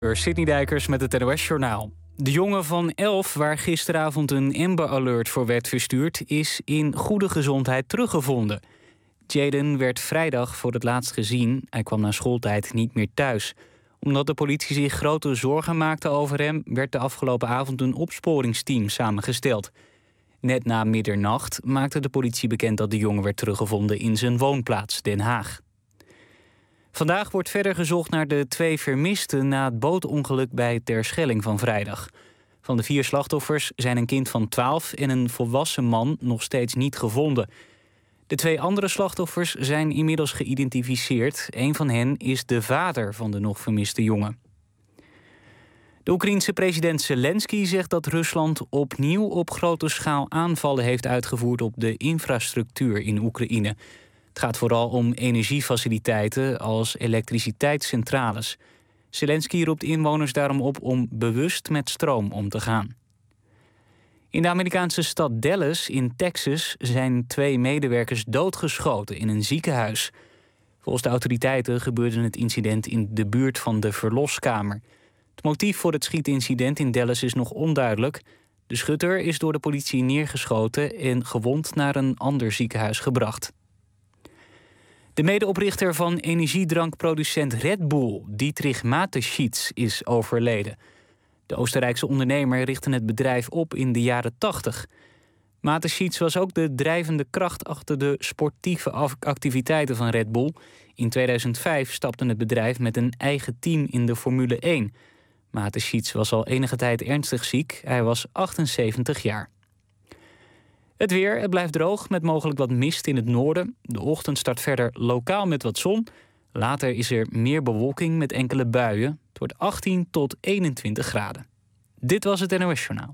Sidney Dijkers met het NOS-journaal. De jongen van 11, waar gisteravond een Amber Alert voor werd verstuurd, is in goede gezondheid teruggevonden. Jaden werd vrijdag voor het laatst gezien. Hij kwam na schooltijd niet meer thuis. Omdat de politie zich grote zorgen maakte over hem, werd de afgelopen avond een opsporingsteam samengesteld. Net na middernacht maakte de politie bekend dat de jongen werd teruggevonden in zijn woonplaats Den Haag. Vandaag wordt verder gezocht naar de 2 vermisten na het bootongeluk bij Terschelling van vrijdag. Van de 4 slachtoffers zijn een kind van 12 en een volwassen man nog steeds niet gevonden. De 2 andere slachtoffers zijn inmiddels geïdentificeerd. Een van hen is de vader van de nog vermiste jongen. De Oekraïense president Zelensky zegt dat Rusland opnieuw op grote schaal aanvallen heeft uitgevoerd op de infrastructuur in Oekraïne. Het gaat vooral om energiefaciliteiten als elektriciteitscentrales. Zelensky roept inwoners daarom op om bewust met stroom om te gaan. In de Amerikaanse stad Dallas in Texas zijn 2 medewerkers doodgeschoten in een ziekenhuis. Volgens de autoriteiten gebeurde het incident in de buurt van de verloskamer. Het motief voor het schietincident in Dallas is nog onduidelijk. De schutter is door de politie neergeschoten en gewond naar een ander ziekenhuis gebracht. De medeoprichter van energiedrankproducent Red Bull, Dietrich Mateschitz, is overleden. De Oostenrijkse ondernemer richtte het bedrijf op in de jaren 80. Mateschitz was ook de drijvende kracht achter de sportieve activiteiten van Red Bull. In 2005 stapte het bedrijf met een eigen team in de Formule 1. Mateschitz was al enige tijd ernstig ziek. Hij was 78 jaar. Het weer, het blijft droog met mogelijk wat mist in het noorden. De ochtend start verder lokaal met wat zon. Later is er meer bewolking met enkele buien. Het wordt 18 tot 21 graden. Dit was het NOS Journaal.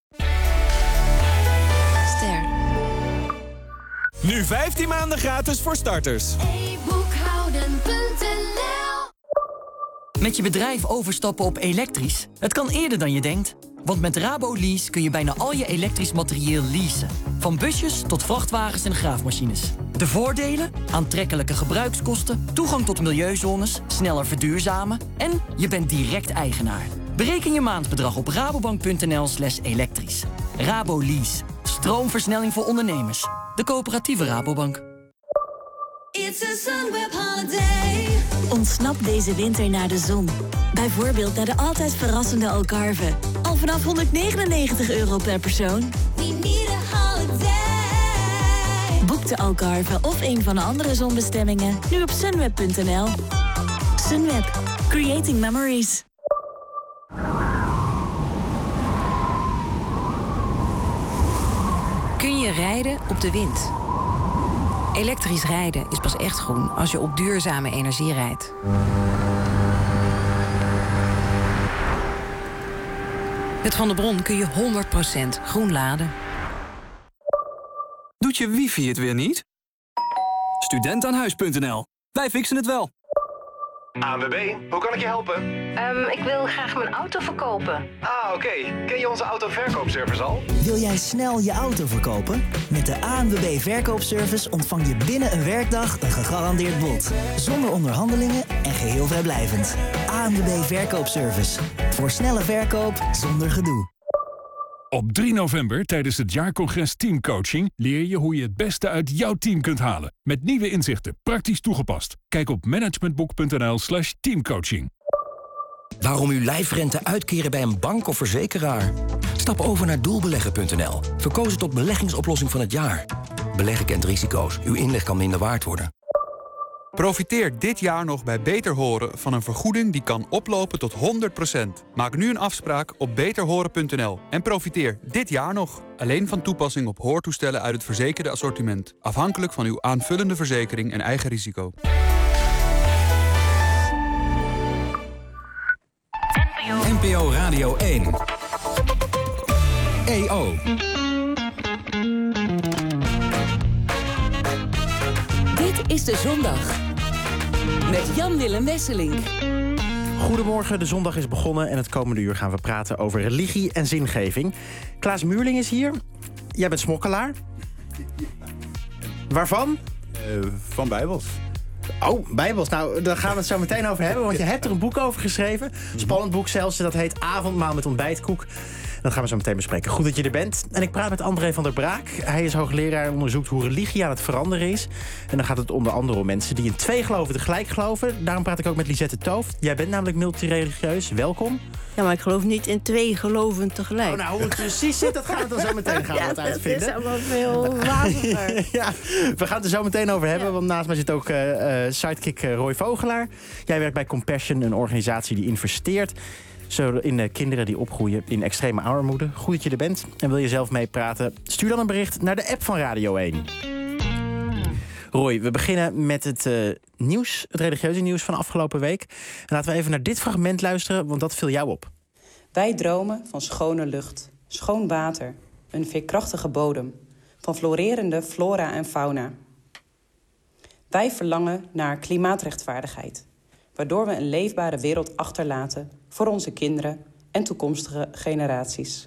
Ster. Nu 15 maanden gratis voor starters. Met je bedrijf overstappen op elektrisch? Het kan eerder dan je denkt. Want met RaboLease kun je bijna al je elektrisch materieel leasen. Van busjes tot vrachtwagens en graafmachines. De voordelen? Aantrekkelijke gebruikskosten, toegang tot milieuzones, sneller verduurzamen en je bent direct eigenaar. Bereken je maandbedrag op rabobank.nl/elektrisch. RaboLease. Stroomversnelling voor ondernemers. De coöperatieve Rabobank. It's a Sunweb holiday. Ontsnap deze winter naar de zon. Bijvoorbeeld naar de altijd verrassende Algarve. Al vanaf €199 per persoon. We need a holiday. Boek de Algarve of een van de andere zonbestemmingen nu op sunweb.nl. Sunweb. Creating memories. Kun je rijden op de wind? Elektrisch rijden is pas echt groen als je op duurzame energie rijdt. Met Van der Bron kun je 100% groen laden. Doet je wifi het weer niet? Studentaanhuis.nl. Wij fixen het wel. ANWB, hoe kan ik je helpen? Ik wil graag mijn auto verkopen. Ah, oké. Ken je onze autoverkoopservice al? Wil jij snel je auto verkopen? Met de ANWB Verkoopservice ontvang je binnen een werkdag een gegarandeerd bod. Zonder onderhandelingen en geheel vrijblijvend. ANWB Verkoopservice. Voor snelle verkoop zonder gedoe. Op 3 november tijdens het jaarcongres Teamcoaching leer je hoe je het beste uit jouw team kunt halen. Met nieuwe inzichten, praktisch toegepast. Kijk op managementboek.nl/teamcoaching. Waarom uw lijfrente uitkeren bij een bank of verzekeraar? Stap over naar doelbeleggen.nl. Verkozen tot beleggingsoplossing van het jaar. Beleggen kent risico's. Uw inleg kan minder waard worden. Profiteer dit jaar nog bij Beter Horen van een vergoeding die kan oplopen tot 100%. Maak nu een afspraak op beterhoren.nl en profiteer dit jaar nog. Alleen van toepassing op hoortoestellen uit het verzekerde assortiment. Afhankelijk van uw aanvullende verzekering en eigen risico. NPO Radio 1. EO. Dit is De Zondag. Met Jan-Willem Wesseling. Goedemorgen, de zondag is begonnen en het komende uur gaan we praten over religie en zingeving. Klaas Muurling is hier. Jij bent smokkelaar. Waarvan? Van Bijbels. Oh, Bijbels. Nou, daar gaan we het zo meteen over hebben. Want je hebt er een boek over geschreven. Spannend boek zelfs. Dat heet Avondmaal met ontbijtkoek. Dat gaan we zo meteen bespreken. Goed dat je er bent. En ik praat met André van der Braak. Hij is hoogleraar en onderzoekt hoe religie aan het veranderen is. En dan gaat het onder andere om mensen die in 2 geloven tegelijk geloven. Daarom praat ik ook met Lisette Tooft. Jij bent namelijk multireligieus. Welkom. Ja, maar ik geloof niet in 2 geloven tegelijk. Oh, nou, hoe het precies zit, dat gaan we dan zo meteen uitvinden. Dat is allemaal veel waziger. Ja, we gaan het er zo meteen over hebben. Want naast mij zit ook sidekick Roy Vogelaar. Jij werkt bij Compassion, een organisatie die investeert in kinderen die opgroeien in extreme armoede. Goed dat je er bent. En wil je zelf meepraten? Stuur dan een bericht naar de app van Radio 1. Roy, we beginnen met het nieuws, het religieuze nieuws van afgelopen week. En laten we even naar dit fragment luisteren, want dat viel jou op. Wij dromen van schone lucht, schoon water, een veerkrachtige bodem, van florerende flora en fauna. Wij verlangen naar klimaatrechtvaardigheid, waardoor we een leefbare wereld achterlaten voor onze kinderen en toekomstige generaties.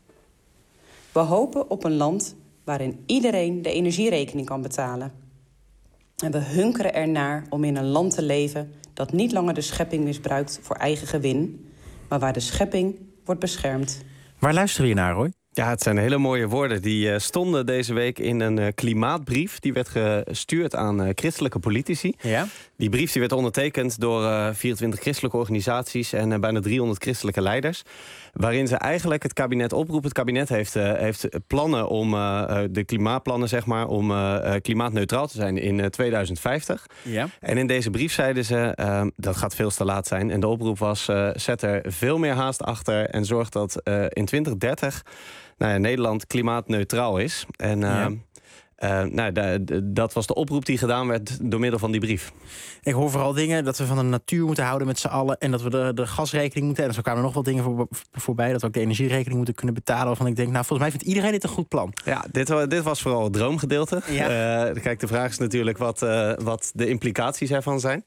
We hopen op een land waarin iedereen de energierekening kan betalen. En we hunkeren ernaar om in een land te leven dat niet langer de schepping misbruikt voor eigen gewin, maar waar de schepping wordt beschermd. Waar luisteren we naar, Roy? Ja, het zijn hele mooie woorden. Die stonden deze week in een klimaatbrief. Die werd gestuurd aan christelijke politici. Ja. Die brief die werd ondertekend door 24 christelijke organisaties en bijna 300 christelijke leiders. Waarin ze eigenlijk het kabinet oproepen. Het kabinet heeft plannen om de klimaatplannen, zeg maar, om klimaatneutraal te zijn in 2050. Ja. En in deze brief zeiden ze, dat gaat veel te laat zijn. En de oproep was, zet er veel meer haast achter en zorg dat in 2030 Nederland klimaatneutraal is. En dat was de oproep die gedaan werd door middel van die brief. Ik hoor vooral dingen dat we van de natuur moeten houden met z'n allen. En dat we de gasrekening moeten. En zo kwamen er nog wel dingen voorbij. Dat we ook de energierekening moeten kunnen betalen. Waarvan ik denk, nou, volgens mij vindt iedereen dit een goed plan. Ja, dit was vooral het droomgedeelte. Ja. Kijk, de vraag is natuurlijk wat de implicaties ervan zijn.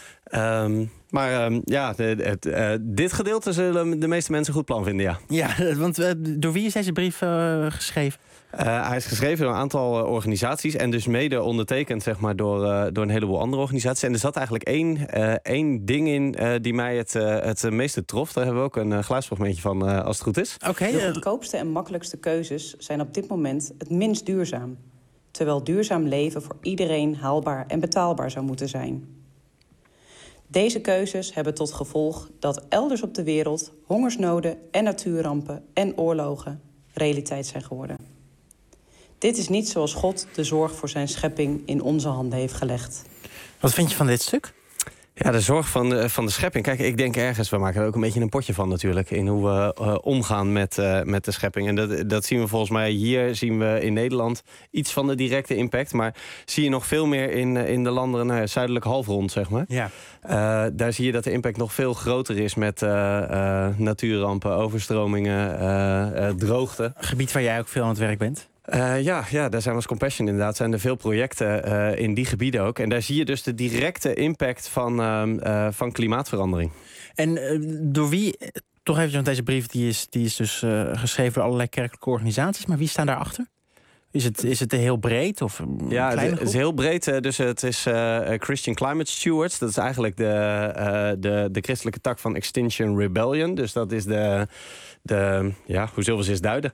Dit gedeelte zullen de meeste mensen een goed plan vinden, ja. Ja, want door wie is deze brief geschreven? Hij is geschreven door een aantal organisaties en dus mede ondertekend, zeg maar, door een heleboel andere organisaties. En er zat eigenlijk één ding in die mij het meeste trof. Daar hebben we ook een geluidsfragmentje van, als het goed is. De goedkoopste en makkelijkste keuzes zijn op dit moment het minst duurzaam. Terwijl duurzaam leven voor iedereen haalbaar en betaalbaar zou moeten zijn. Deze keuzes hebben tot gevolg dat elders op de wereld hongersnoden en natuurrampen en oorlogen realiteit zijn geworden. Dit is niet zoals God de zorg voor zijn schepping in onze handen heeft gelegd. Wat vind je van dit stuk? Ja, de zorg van de schepping. Kijk, ik denk ergens, we maken er ook een beetje een potje van natuurlijk, in hoe we omgaan met de schepping. En dat zien we volgens mij hier, zien we in Nederland iets van de directe impact. Maar zie je nog veel meer in de landen, zuidelijke halfrond, zeg maar. Ja. Daar zie je dat de impact nog veel groter is met natuurrampen, overstromingen, droogte. Een gebied waar jij ook veel aan het werk bent. Ja, daar zijn we als Compassion inderdaad. Zijn er veel projecten in die gebieden ook. En daar zie je dus de directe impact van klimaatverandering. En door wie, toch eventjes, want deze brief die is dus geschreven door allerlei kerkelijke organisaties. Maar wie staan daarachter? Is het heel breed? Of het is heel breed. Dus het is Christian Climate Stewards. Dat is eigenlijk de christelijke tak van Extinction Rebellion. Dus dat is hoe zullen we ze eens duiden?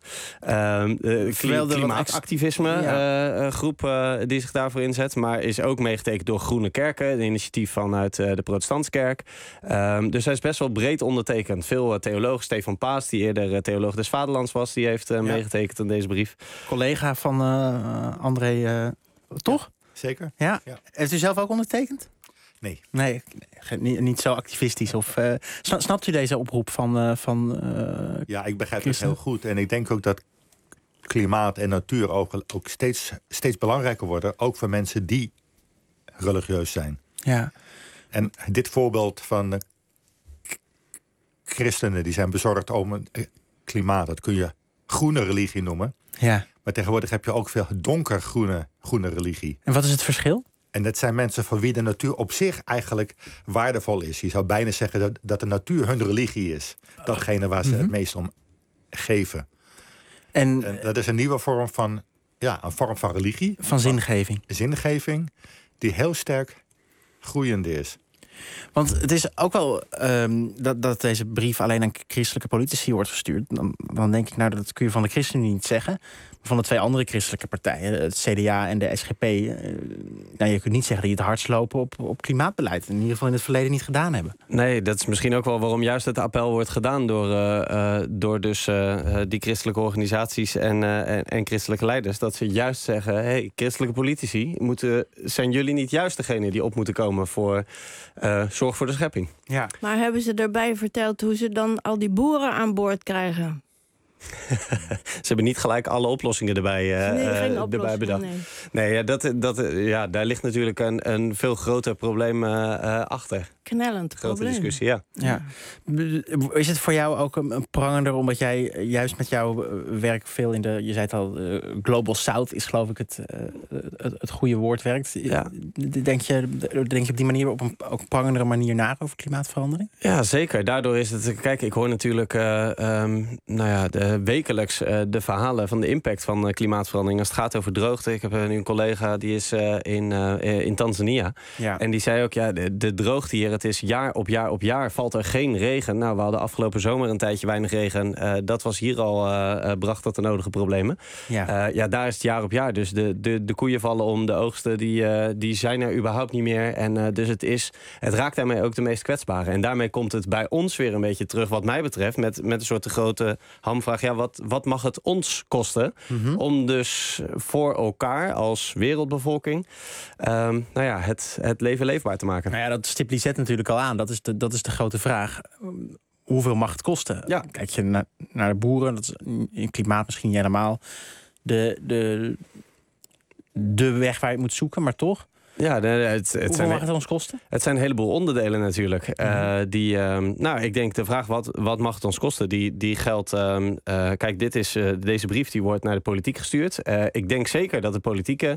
Klimaatactivisme groep die zich daarvoor inzet. Maar is ook meegetekend door Groene Kerken. Een initiatief vanuit de Protestantskerk. Dus hij is best wel breed ondertekend. Veel theologen. Stefan Paas, die eerder theoloog des Vaderlands was, die heeft meegetekend aan deze brief. Collega van André, toch? Zeker. Ja. Heeft u zelf ook ondertekend? Nee, niet zo activistisch. Of snapt u deze oproep van ja, ik begrijp het heel goed. En ik denk ook dat klimaat en natuur ook steeds belangrijker worden. Ook voor mensen die religieus zijn. Ja. En dit voorbeeld van de christenen die zijn bezorgd over klimaat. Dat kun je groene religie noemen. Ja. Maar tegenwoordig heb je ook veel donkergroene religie. En wat is het verschil? En dat zijn mensen voor wie de natuur op zich eigenlijk waardevol is. Je zou bijna zeggen dat de natuur hun religie is. Datgene waar ze het meest om geven. En dat is een nieuwe vorm van religie. Van zingeving. Zingeving die heel sterk groeiende is. Want het is ook wel dat deze brief alleen aan christelijke politici wordt gestuurd. Dan denk ik, dat kun je van de ChristenUnie niet zeggen. Van de 2 andere christelijke partijen, het CDA en de SGP... je kunt niet zeggen dat die het hardst lopen op klimaatbeleid. In ieder geval in het verleden niet gedaan hebben. Nee, dat is misschien ook wel waarom juist het appel wordt gedaan... door dus die christelijke organisaties en christelijke leiders. Dat ze juist zeggen, hey, christelijke politici... zijn jullie niet juist degene die op moeten komen voor zorg voor de schepping? Ja. Maar hebben ze daarbij verteld hoe ze dan al die boeren aan boord krijgen? Ze hebben niet gelijk alle oplossingen erbij bedacht. Nee, daar ligt natuurlijk een veel groter probleem achter. Knellend grote probleem. Discussie, ja. Is het voor jou ook een prangender, omdat jij juist met jouw werk veel in je zei het al, Global South is geloof ik het goede woord werkt. Ja. Denk je op die manier op een prangendere manier na over klimaatverandering? Ja, zeker. Daardoor is het... Kijk, ik hoor natuurlijk wekelijks de verhalen van de impact van klimaatverandering als het gaat over droogte. Ik heb nu een collega die is in Tanzania. Ja. En die zei ook, de droogte hier, het is jaar op jaar valt er geen regen. Nou, we hadden afgelopen zomer een tijdje weinig regen. Dat was hier al, bracht dat de nodige problemen. Ja. Daar is het jaar op jaar. Dus de koeien vallen om, de oogsten die zijn er überhaupt niet meer. En dus het raakt daarmee ook de meest kwetsbaren. En daarmee komt het bij ons weer een beetje terug, wat mij betreft, met een soort grote hamvraag. Ja, wat mag het ons kosten om dus voor elkaar als wereldbevolking het leven leefbaar te maken? Nou ja, dat stipt Lisette natuurlijk al aan. Dat is de grote vraag. Hoeveel mag het kosten? Ja. Kijk je naar de boeren, dat is in klimaat misschien niet helemaal de weg waar je moet zoeken, maar toch. Ja, hoeveel mag het ons kosten? Het zijn een heleboel onderdelen natuurlijk. Ik denk de vraag wat mag het ons kosten, die geldt. Kijk, deze brief die wordt naar de politiek gestuurd. Ik denk zeker dat de politieke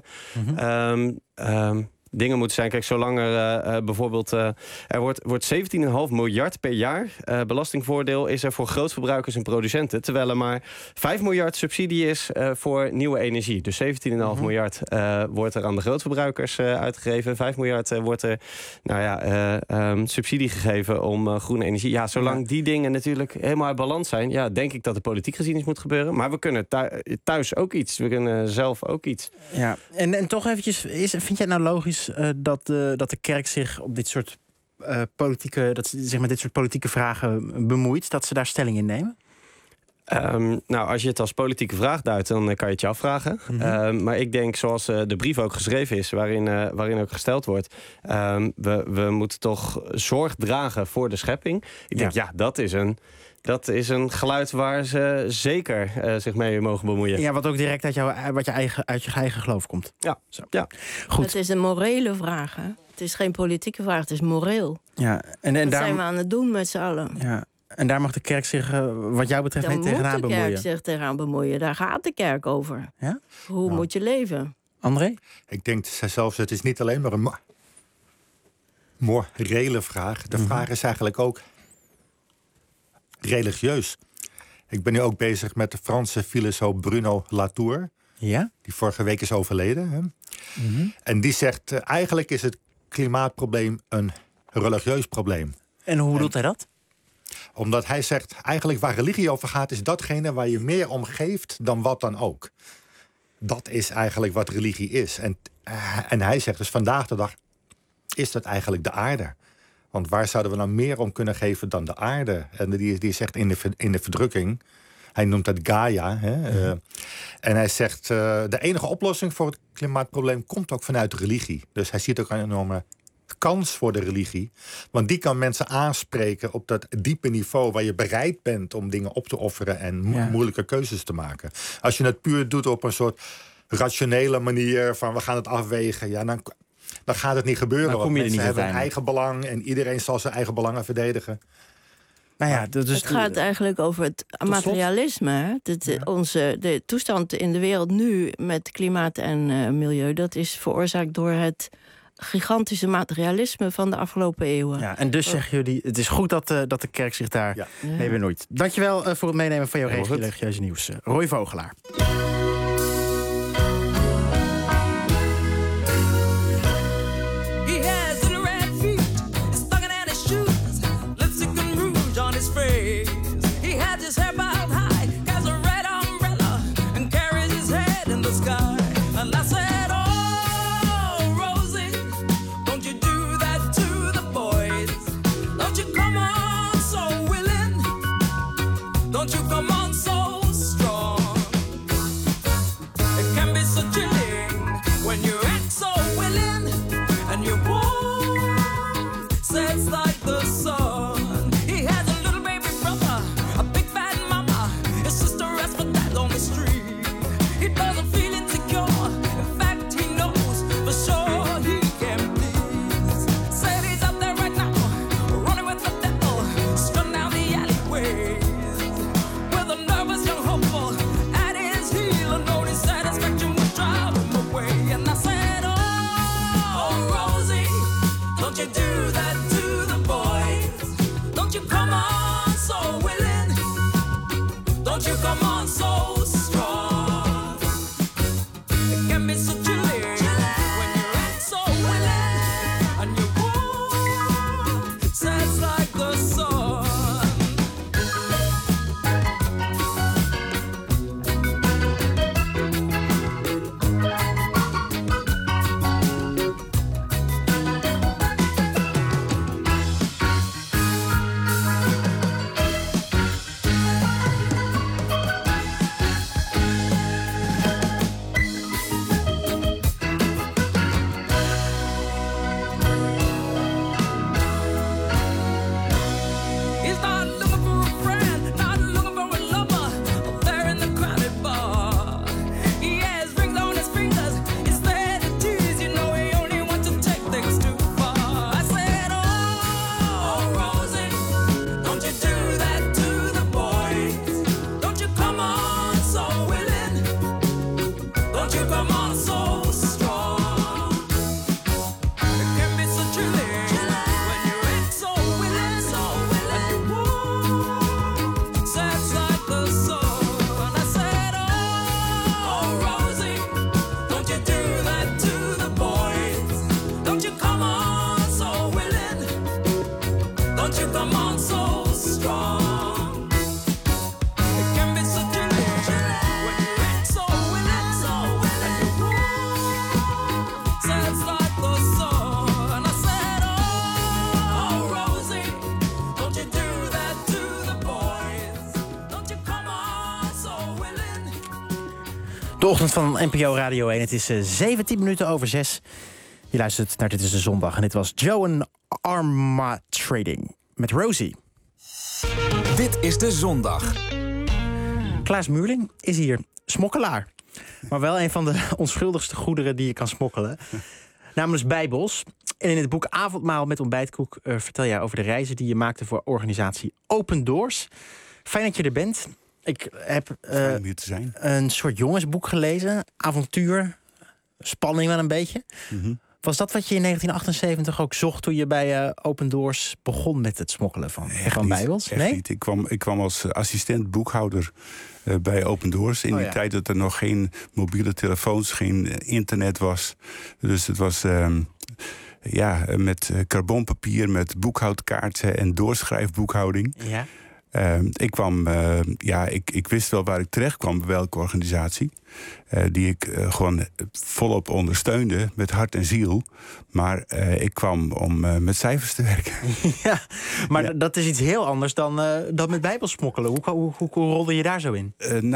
dingen moeten zijn. Kijk, zolang er bijvoorbeeld... er wordt 17,5 miljard per jaar belastingvoordeel is er voor grootverbruikers en producenten. Terwijl er maar 5 miljard subsidie is voor nieuwe energie. Dus 17,5 miljard wordt er aan de grootverbruikers uitgegeven. 5 miljard wordt er subsidie gegeven om groene energie. Ja, zolang die dingen natuurlijk helemaal uit balans zijn, denk ik dat de politiek gezien iets moet gebeuren. Maar we kunnen thuis ook iets. We kunnen zelf ook iets. Ja, en toch eventjes, vind jij het nou logisch dat de kerk zich op dit soort politieke vragen bemoeit, dat ze daar stelling in nemen? Als je het als politieke vraag duidt, dan kan je het je afvragen. Maar ik denk, zoals de brief ook geschreven is, waarin ook gesteld wordt, we moeten toch zorg dragen voor de schepping. Ik denk, dat is een geluid waar ze zeker zich mee mogen bemoeien. Ja, wat ook direct uit je eigen geloof komt. Ja. Goed. Het is een morele vraag, hè? Het is geen politieke vraag, het is moreel. Ja. Dat zijn we aan het doen met z'n allen. Ja. En daar mag de kerk zich, wat jou betreft, niet tegenaan bemoeien? Daar moet de kerk zich tegenaan bemoeien. Daar gaat de kerk over. Ja? Hoe moet je leven? André? Ik denk zelfs, het is niet alleen maar een morele vraag. De vraag is eigenlijk ook religieus. Ik ben nu ook bezig met de Franse filosoof Bruno Latour. Ja? Die vorige week is overleden. Hè? En die zegt, eigenlijk is het klimaatprobleem een religieus probleem. En hoe bedoelt hij dat? Omdat hij zegt, eigenlijk waar religie over gaat, is datgene waar je meer om geeft dan wat dan ook. Dat is eigenlijk wat religie is. En hij zegt dus, vandaag de dag is dat eigenlijk de aarde. Want waar zouden we nou meer om kunnen geven dan de aarde? En die zegt in de verdrukking, hij noemt dat Gaia. Hè? En hij zegt, de enige oplossing voor het klimaatprobleem komt ook vanuit de religie. Dus hij ziet ook een enorme kans voor de religie. Want die kan mensen aanspreken op dat diepe niveau waar je bereid bent om dingen op te offeren en moeilijke keuzes te maken. Als je het puur doet op een soort rationele manier van we gaan het afwegen, dan gaat het niet gebeuren. Want mensen hebben een eigen belang en iedereen zal zijn eigen belangen verdedigen. Het gaat eigenlijk over het materialisme. De toestand in de wereld nu met klimaat en milieu, dat is veroorzaakt door het gigantische materialisme van de afgelopen eeuwen. Ja, en dus zeggen jullie, het is goed dat de kerk zich daar mee bemoeit. Dankjewel voor het meenemen van jouw religieuze nieuws. Roy Vogelaar. He has an He had his hair bowed high, has a red umbrella, and carries his head in the sky. And I said, oh, Rosie, don't you do that to the boys. Don't you come on so willing. Don't you come on so strong. It can be so chilling when you act so willing. And your warm sets like the sun. He has a little baby brother, a big fat mama. His sister rests for that on the street. He doesn't feel insecure. In fact, he knows for sure he can please. Said he's out there right now, running with the devil, strung down the alleyways. With a nervous young hopeful at his heel, and no dissatisfaction would drive him away. And I said, oh, Rosie, don't you do that to the boys. Don't you come on so willing. Don't you come on so strong. It can be so chilling when you act so willing. And your warm sets like the sun. He's not looking for a friend, not looking for a lover, up there in the crowded bar. He has rings on his fingers, he's there to tease. You know he only wants to take things too far. I said, oh, Rosie, don't you do that to the boys. Don't you come on so willing. Don't you come on so strong. It can be so chilling when you act so willing. And you warm sets like the sun. I said, oh, Rosie, don't you do that to the boys. Don't you come on so willing. Don't you come on so strong. It can be so chilling when you act so willing. And you warm sets like the sun. I said, oh, Rosie, don't you do that to the boys. Don't you come on so willing. De ochtend van NPO Radio 1. Het is 17 minuten over 6. Je luistert naar Dit is de Zondag. En dit was Joan Armatrading met Rosie. Dit is de Zondag. Klaas Muurling is hier, smokkelaar. Maar wel een van de onschuldigste goederen die je kan smokkelen. Namelijk Bijbels. En in het boek Avondmaal met ontbijtkoek vertel jij over de reizen die je maakte voor organisatie Open Doors. Fijn dat je er bent. Ik heb Fijn om hier te zijn. Een soort jongensboek gelezen. Avontuur, spanning wel een beetje. Mm-hmm. Was dat wat je in 1978 ook zocht toen je bij Open Doors begon met het smokkelen van Bijbels? Echt niet. Ik kwam als assistent boekhouder bij Open Doors. In die tijd dat er nog geen mobiele telefoons, geen internet was. Dus het was met carbonpapier, met boekhoudkaarten en doorschrijfboekhouding. Ja. Ik wist wel waar ik terecht kwam, bij welke organisatie. Die ik gewoon volop ondersteunde, met hart en ziel. Maar ik kwam om met cijfers te werken. Ja, maar dat is iets heel anders dan met bijbelsmokkelen. Hoe rolde je daar zo in?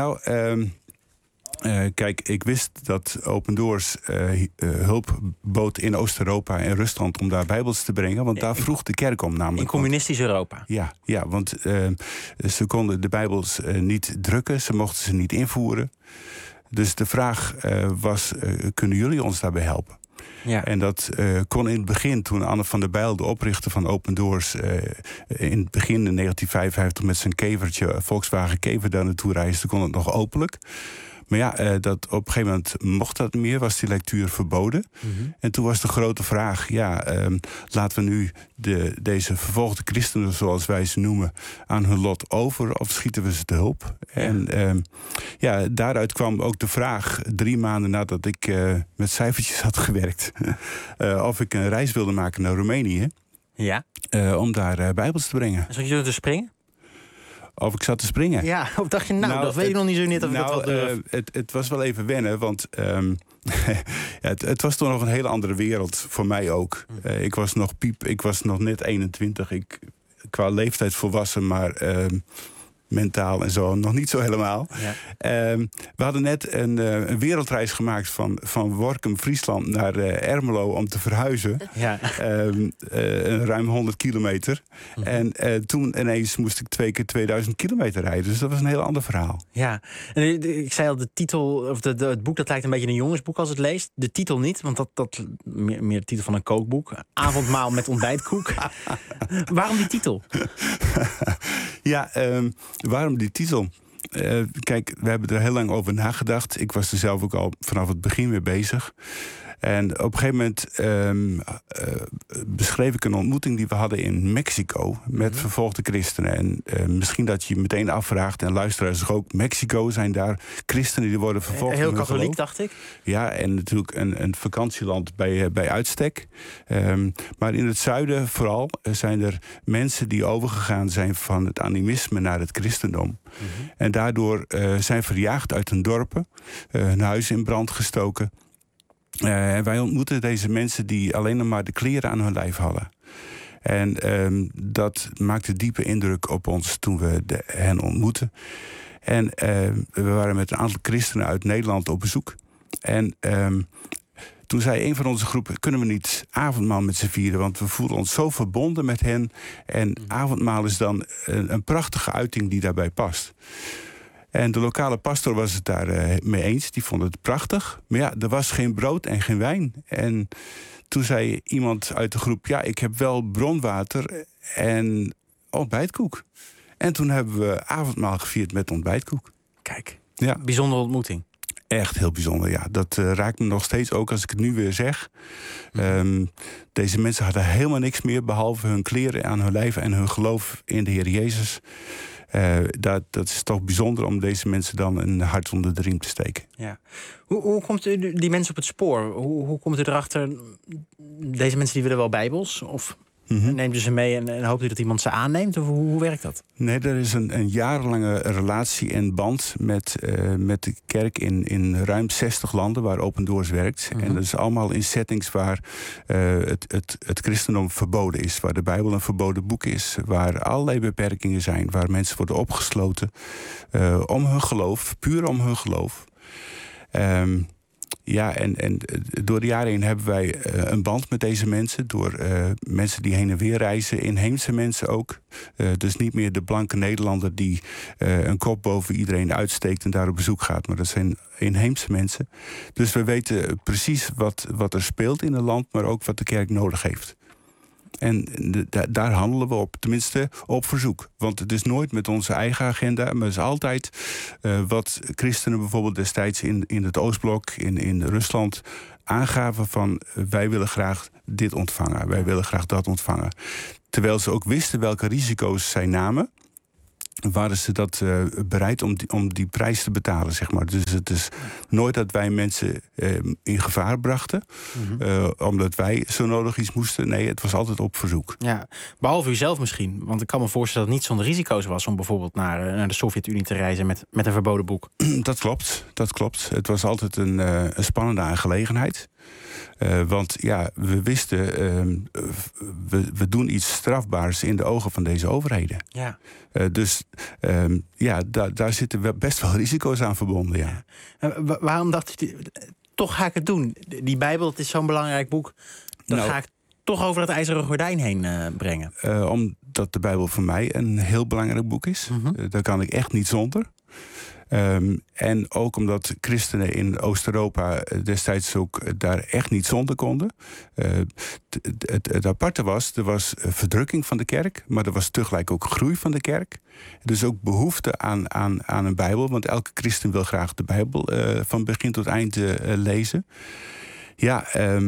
Kijk, ik wist dat Open Doors hulp bood in Oost-Europa en Rusland om daar Bijbels te brengen. Want daar vroeg de kerk om namelijk. In communistisch Europa? Ja, want ze konden de Bijbels niet drukken. Ze mochten ze niet invoeren. Dus de vraag was, kunnen jullie ons daarbij helpen? Ja. En dat kon in het begin, toen Anne van der Bijl, de oprichter van Open Doors, in het begin in 1955 met zijn kevertje, Volkswagen Kever, daar naartoe reisde, kon het nog openlijk. Maar ja, dat op een gegeven moment mocht dat niet meer, was die lectuur verboden. Mm-hmm. En toen was de grote vraag, laten we nu deze vervolgde christenen, zoals wij ze noemen, aan hun lot over, of schieten we ze te hulp? Ja. En daaruit kwam ook de vraag, 3 maanden nadat ik met cijfertjes had gewerkt, of ik een reis wilde maken naar Roemenië. Ja. Om daar Bijbels te brengen. Zat je er te springen? Of ik zat te springen. Ja, of dacht je, dat weet ik nog niet zo net of ik dat wel durf. Het was wel even wennen, want het was toch nog een hele andere wereld voor mij ook. Ik was nog net 21. Qua leeftijd volwassen, maar mentaal en zo nog niet zo helemaal. Ja. We hadden net een wereldreis gemaakt van Workum, Friesland naar Ermelo om te verhuizen. Ja. Ruim 100 kilometer. En toen ineens moest ik 2 keer 2000 kilometer rijden. Dus dat was een heel ander verhaal. Ja, en ik zei al, de titel, of het boek, dat lijkt een beetje een jongensboek als het leest. De titel niet, want dat meer de titel van een kookboek. Avondmaal met ontbijtkoek. Waarom die titel? Ja, waarom die titel? Kijk, we hebben er heel lang over nagedacht. Ik was er zelf ook al vanaf het begin mee bezig. En op een gegeven moment beschreef ik een ontmoeting die we hadden in Mexico met vervolgde christenen. En misschien dat je meteen afvraagt, en luisteraars zich ook, Mexico, zijn daar christenen die worden vervolgd? Heel katholiek, dacht ik. Ja, en natuurlijk een vakantieland bij uitstek. Maar in het zuiden vooral zijn er mensen die overgegaan zijn van het animisme naar het christendom. En daardoor zijn verjaagd uit hun dorpen, hun huis in brand gestoken. Wij ontmoeten deze mensen die alleen nog maar de kleren aan hun lijf hadden. En dat maakte diepe indruk op ons toen we hen ontmoetten. En we waren met een aantal christenen uit Nederland op bezoek. En toen zei een van onze groepen, kunnen we niet avondmaal met z'n vieren? Want we voelen ons zo verbonden met hen. En avondmaal is dan een prachtige uiting die daarbij past. En de lokale pastor was het daar mee eens. Die vond het prachtig. Maar ja, er was geen brood en geen wijn. En toen zei iemand uit de groep, ja, ik heb wel bronwater en ontbijtkoek. En toen hebben we avondmaal gevierd met ontbijtkoek. Kijk, ja. Bijzondere ontmoeting. Echt heel bijzonder, ja. Dat raakt me nog steeds ook als ik het nu weer zeg. Deze mensen hadden helemaal niks meer behalve hun kleren aan hun lijf en hun geloof in de Heer Jezus. Dat is toch bijzonder om deze mensen dan een hart onder de riem te steken. Ja. Hoe komt u die mensen op het spoor? Hoe komt u erachter? Deze mensen die willen wel Bijbels? Of neemt u ze mee en hoopt u dat iemand ze aanneemt? Of hoe werkt dat? Nee, er is een jarenlange relatie en band met de kerk in ruim 60 landen waar Open Doors werkt. En dat is allemaal in settings waar het christendom verboden is. Waar de Bijbel een verboden boek is. Waar allerlei beperkingen zijn. Waar mensen worden opgesloten om hun geloof. Puur om hun geloof. Ja, en door de jaren heen hebben wij een band met deze mensen. Door mensen die heen en weer reizen. Inheemse mensen ook. Dus niet meer de blanke Nederlander die een kop boven iedereen uitsteekt en daar op bezoek gaat. Maar dat zijn inheemse mensen. Dus we weten precies wat er speelt in een land, maar ook wat de kerk nodig heeft. En daar handelen we op, tenminste op verzoek. Want het is nooit met onze eigen agenda, maar het is altijd wat christenen bijvoorbeeld destijds in het Oostblok, in Rusland, aangaven van wij willen graag dit ontvangen, wij willen graag dat ontvangen. Terwijl ze ook wisten welke risico's zij namen, waren ze dat bereid om die prijs te betalen, zeg maar. Dus het is nooit dat wij mensen in gevaar brachten, omdat wij zo nodig iets moesten. Nee, het was altijd op verzoek. Ja, behalve u zelf misschien. Want ik kan me voorstellen dat het niet zonder risico's was om bijvoorbeeld naar de Sovjet-Unie te reizen met een verboden boek. Dat klopt. Het was altijd een spannende aangelegenheid. Want ja, we wisten, we doen iets strafbaars in de ogen van deze overheden. Ja. Dus daar zitten best wel risico's aan verbonden. Ja. Waarom dacht u, toch ga ik het doen? Die Bijbel, het is zo'n belangrijk boek. Dan ga ik toch over het ijzeren gordijn heen brengen. Omdat de Bijbel voor mij een heel belangrijk boek is. Daar kan ik echt niet zonder. En ook omdat christenen in Oost-Europa destijds ook daar echt niet zonder konden. Het aparte was, er was verdrukking van de kerk, maar er was tegelijk ook groei van de kerk. Dus ook behoefte aan een Bijbel, want elke christen wil graag de Bijbel van begin tot eind lezen. Ja,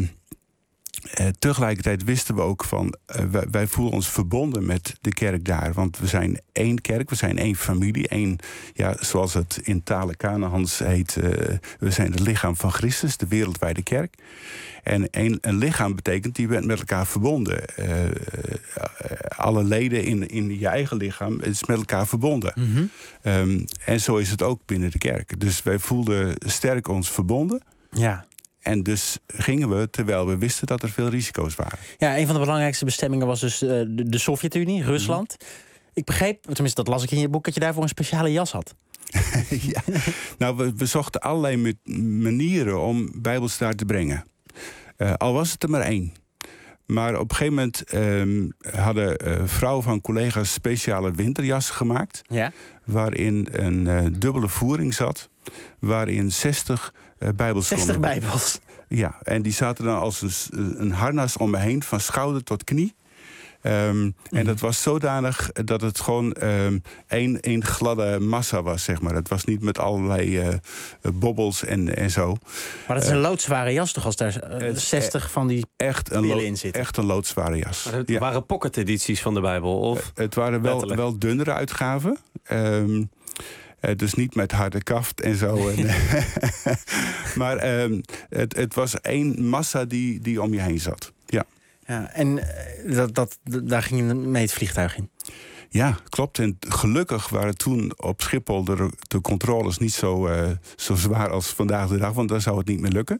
tegelijkertijd wisten we ook van, wij voelen ons verbonden met de kerk daar. Want we zijn één kerk, we zijn één familie. Zoals het in talen Kanaans heet, we zijn het lichaam van Christus, de wereldwijde kerk. En een lichaam betekent, die bent met elkaar verbonden. alle leden in je eigen lichaam is met elkaar verbonden. En zo is het ook binnen de kerk. Dus wij voelden sterk ons verbonden. Ja. En dus gingen we, terwijl we wisten dat er veel risico's waren. Ja, een van de belangrijkste bestemmingen was dus de Sovjet-Unie, Rusland. Ik begreep, tenminste dat las ik in je boek, dat je daarvoor een speciale jas had. Ja. Nou, we zochten allerlei manieren om Bijbels daar te brengen. Al was het er maar 1. Maar op een gegeven moment hadden vrouwen van collega's speciale winterjassen gemaakt. Ja. Waarin een dubbele voering zat. Waarin 60 Bijbels 60 Bijbels? Ja, en die zaten dan als een harnas om me heen, van schouder tot knie. En dat was zodanig dat het gewoon één gladde massa was, zeg maar. Het was niet met allerlei bobbels en zo. Maar dat is een loodzware jas toch, als daar 60 van die pillen in zitten? Echt een loodzware jas. Maar het waren pocket-edities van de Bijbel? Of het waren wel dunnere uitgaven. Dus niet met harde kaft en zo. Maar het was één massa die om je heen zat. Ja. Ja, en daar ging je mee het vliegtuig in? Ja, klopt. En gelukkig waren toen op Schiphol de controles niet zo zwaar als vandaag de dag, want dan zou het niet meer lukken.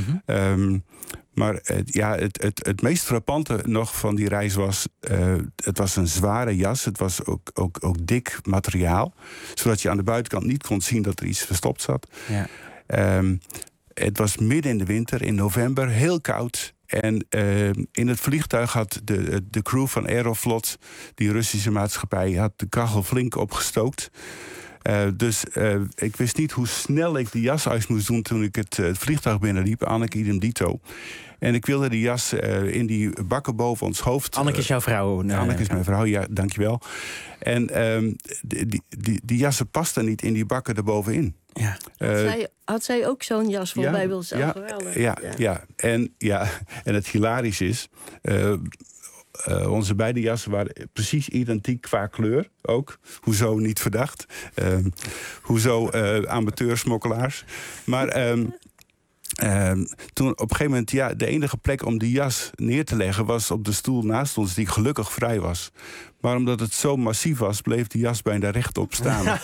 Maar het meest frappante nog van die reis was, het was een zware jas. Het was ook dik materiaal, zodat je aan de buitenkant niet kon zien dat er iets verstopt zat. Ja. Het was midden in de winter, in november, heel koud. En in het vliegtuig had de crew van Aeroflot, die Russische maatschappij, had de kachel flink opgestookt. Dus ik wist niet hoe snel ik die jas uit moest doen toen ik het vliegtuig binnenliep. Anneke idem dito. En ik wilde die jas in die bakken boven ons hoofd. Anneke is jouw vrouw? Anneke is mijn vrouw, ja, dankjewel. En die jassen pasten niet in die bakken erbovenin. Ja. Had zij ook zo'n jas vol Bijbels? Ja. En het hilarisch is, onze beide jassen waren precies identiek qua kleur ook. Hoezo niet verdacht? Hoezo amateursmokkelaars? Maar toen op een gegeven moment, de enige plek om die jas neer te leggen was op de stoel naast ons, die gelukkig vrij was. Maar omdat het zo massief was, bleef die jas bijna rechtop staan.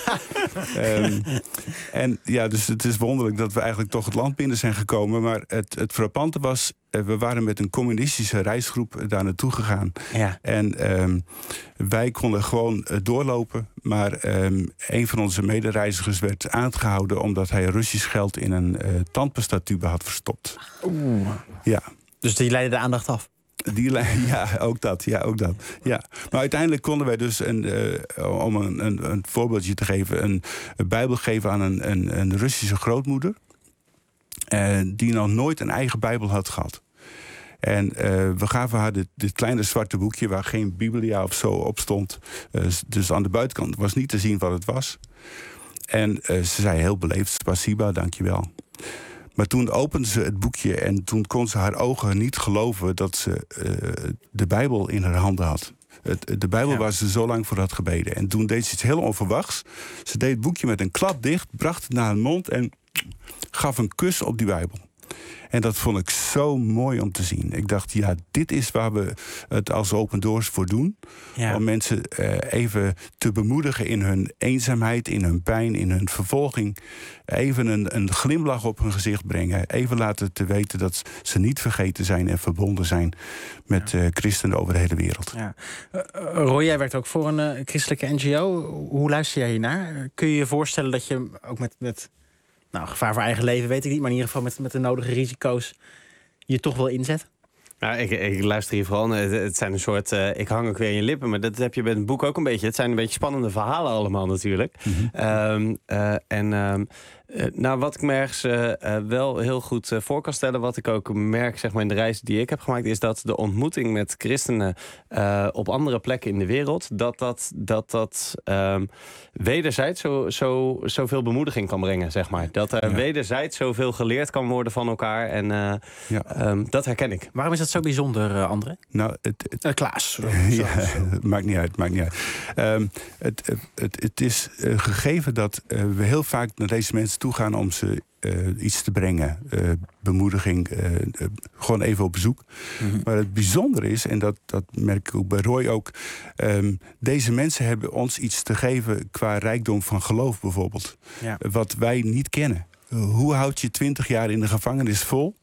Dus het is wonderlijk dat we eigenlijk toch het land binnen zijn gekomen. Maar het frappante was, we waren met een communistische reisgroep daar naartoe gegaan. Ja. En wij konden gewoon doorlopen. Maar een van onze medereizigers werd aangehouden omdat hij Russisch geld in een tandpastatube had verstopt. Oeh. Ja. Dus die leidde de aandacht af? Ook dat. Ja. Maar uiteindelijk konden wij dus, om een voorbeeldje te geven, een Bijbel geven aan een Russische grootmoeder, die nog nooit een eigen Bijbel had gehad. En we gaven haar dit kleine zwarte boekje waar geen Biblia of zo op stond. Dus aan de buitenkant was niet te zien wat het was. En ze zei heel beleefd, spasiba, dankjewel. Maar toen opende ze het boekje en toen kon ze haar ogen niet geloven dat ze de Bijbel in haar handen had. De Bijbel waar ze zo lang voor had gebeden. En toen deed ze iets heel onverwachts. Ze deed het boekje met een klap dicht, bracht het naar haar mond en gaf een kus op die Bijbel. En dat vond ik zo mooi om te zien. Ik dacht, dit is waar we het als Open Doors voor doen. Ja. Om mensen even te bemoedigen in hun eenzaamheid, in hun pijn, in hun vervolging. Even een glimlach op hun gezicht brengen. Even laten te weten dat ze niet vergeten zijn en verbonden zijn met christenen over de hele wereld. Ja. Roy, jij werkt ook voor een christelijke NGO. Hoe luister jij hiernaar? Kun je je voorstellen dat je ook met gevaar voor eigen leven weet ik niet, maar in ieder geval met de nodige risico's je toch wel inzet? Nou, ik luister hier vooral. Het zijn een soort, ik hang ook weer in je lippen, maar dat heb je bij het boek ook een beetje. Het zijn een beetje spannende verhalen allemaal natuurlijk. Wat ik me ergens wel heel goed voor kan stellen, wat ik ook merk zeg maar, in de reis die ik heb gemaakt, is dat de ontmoeting met christenen op andere plekken in de wereld, dat wederzijds zoveel bemoediging kan brengen, zeg maar. Dat er wederzijds zoveel geleerd kan worden van elkaar. En dat herken ik. Waarom is dat zo bijzonder, André? Nou, Klaas. Maakt niet uit. Het is gegeven dat we heel vaak naar deze mensen toe gaan om ze iets te brengen. Bemoediging, gewoon even op bezoek. Mm-hmm. Maar het bijzondere is, en dat merk ik ook bij Roy ook, deze mensen hebben ons iets te geven qua rijkdom van geloof bijvoorbeeld. Ja. Wat wij niet kennen. Hoe houd je 20 jaar in de gevangenis vol?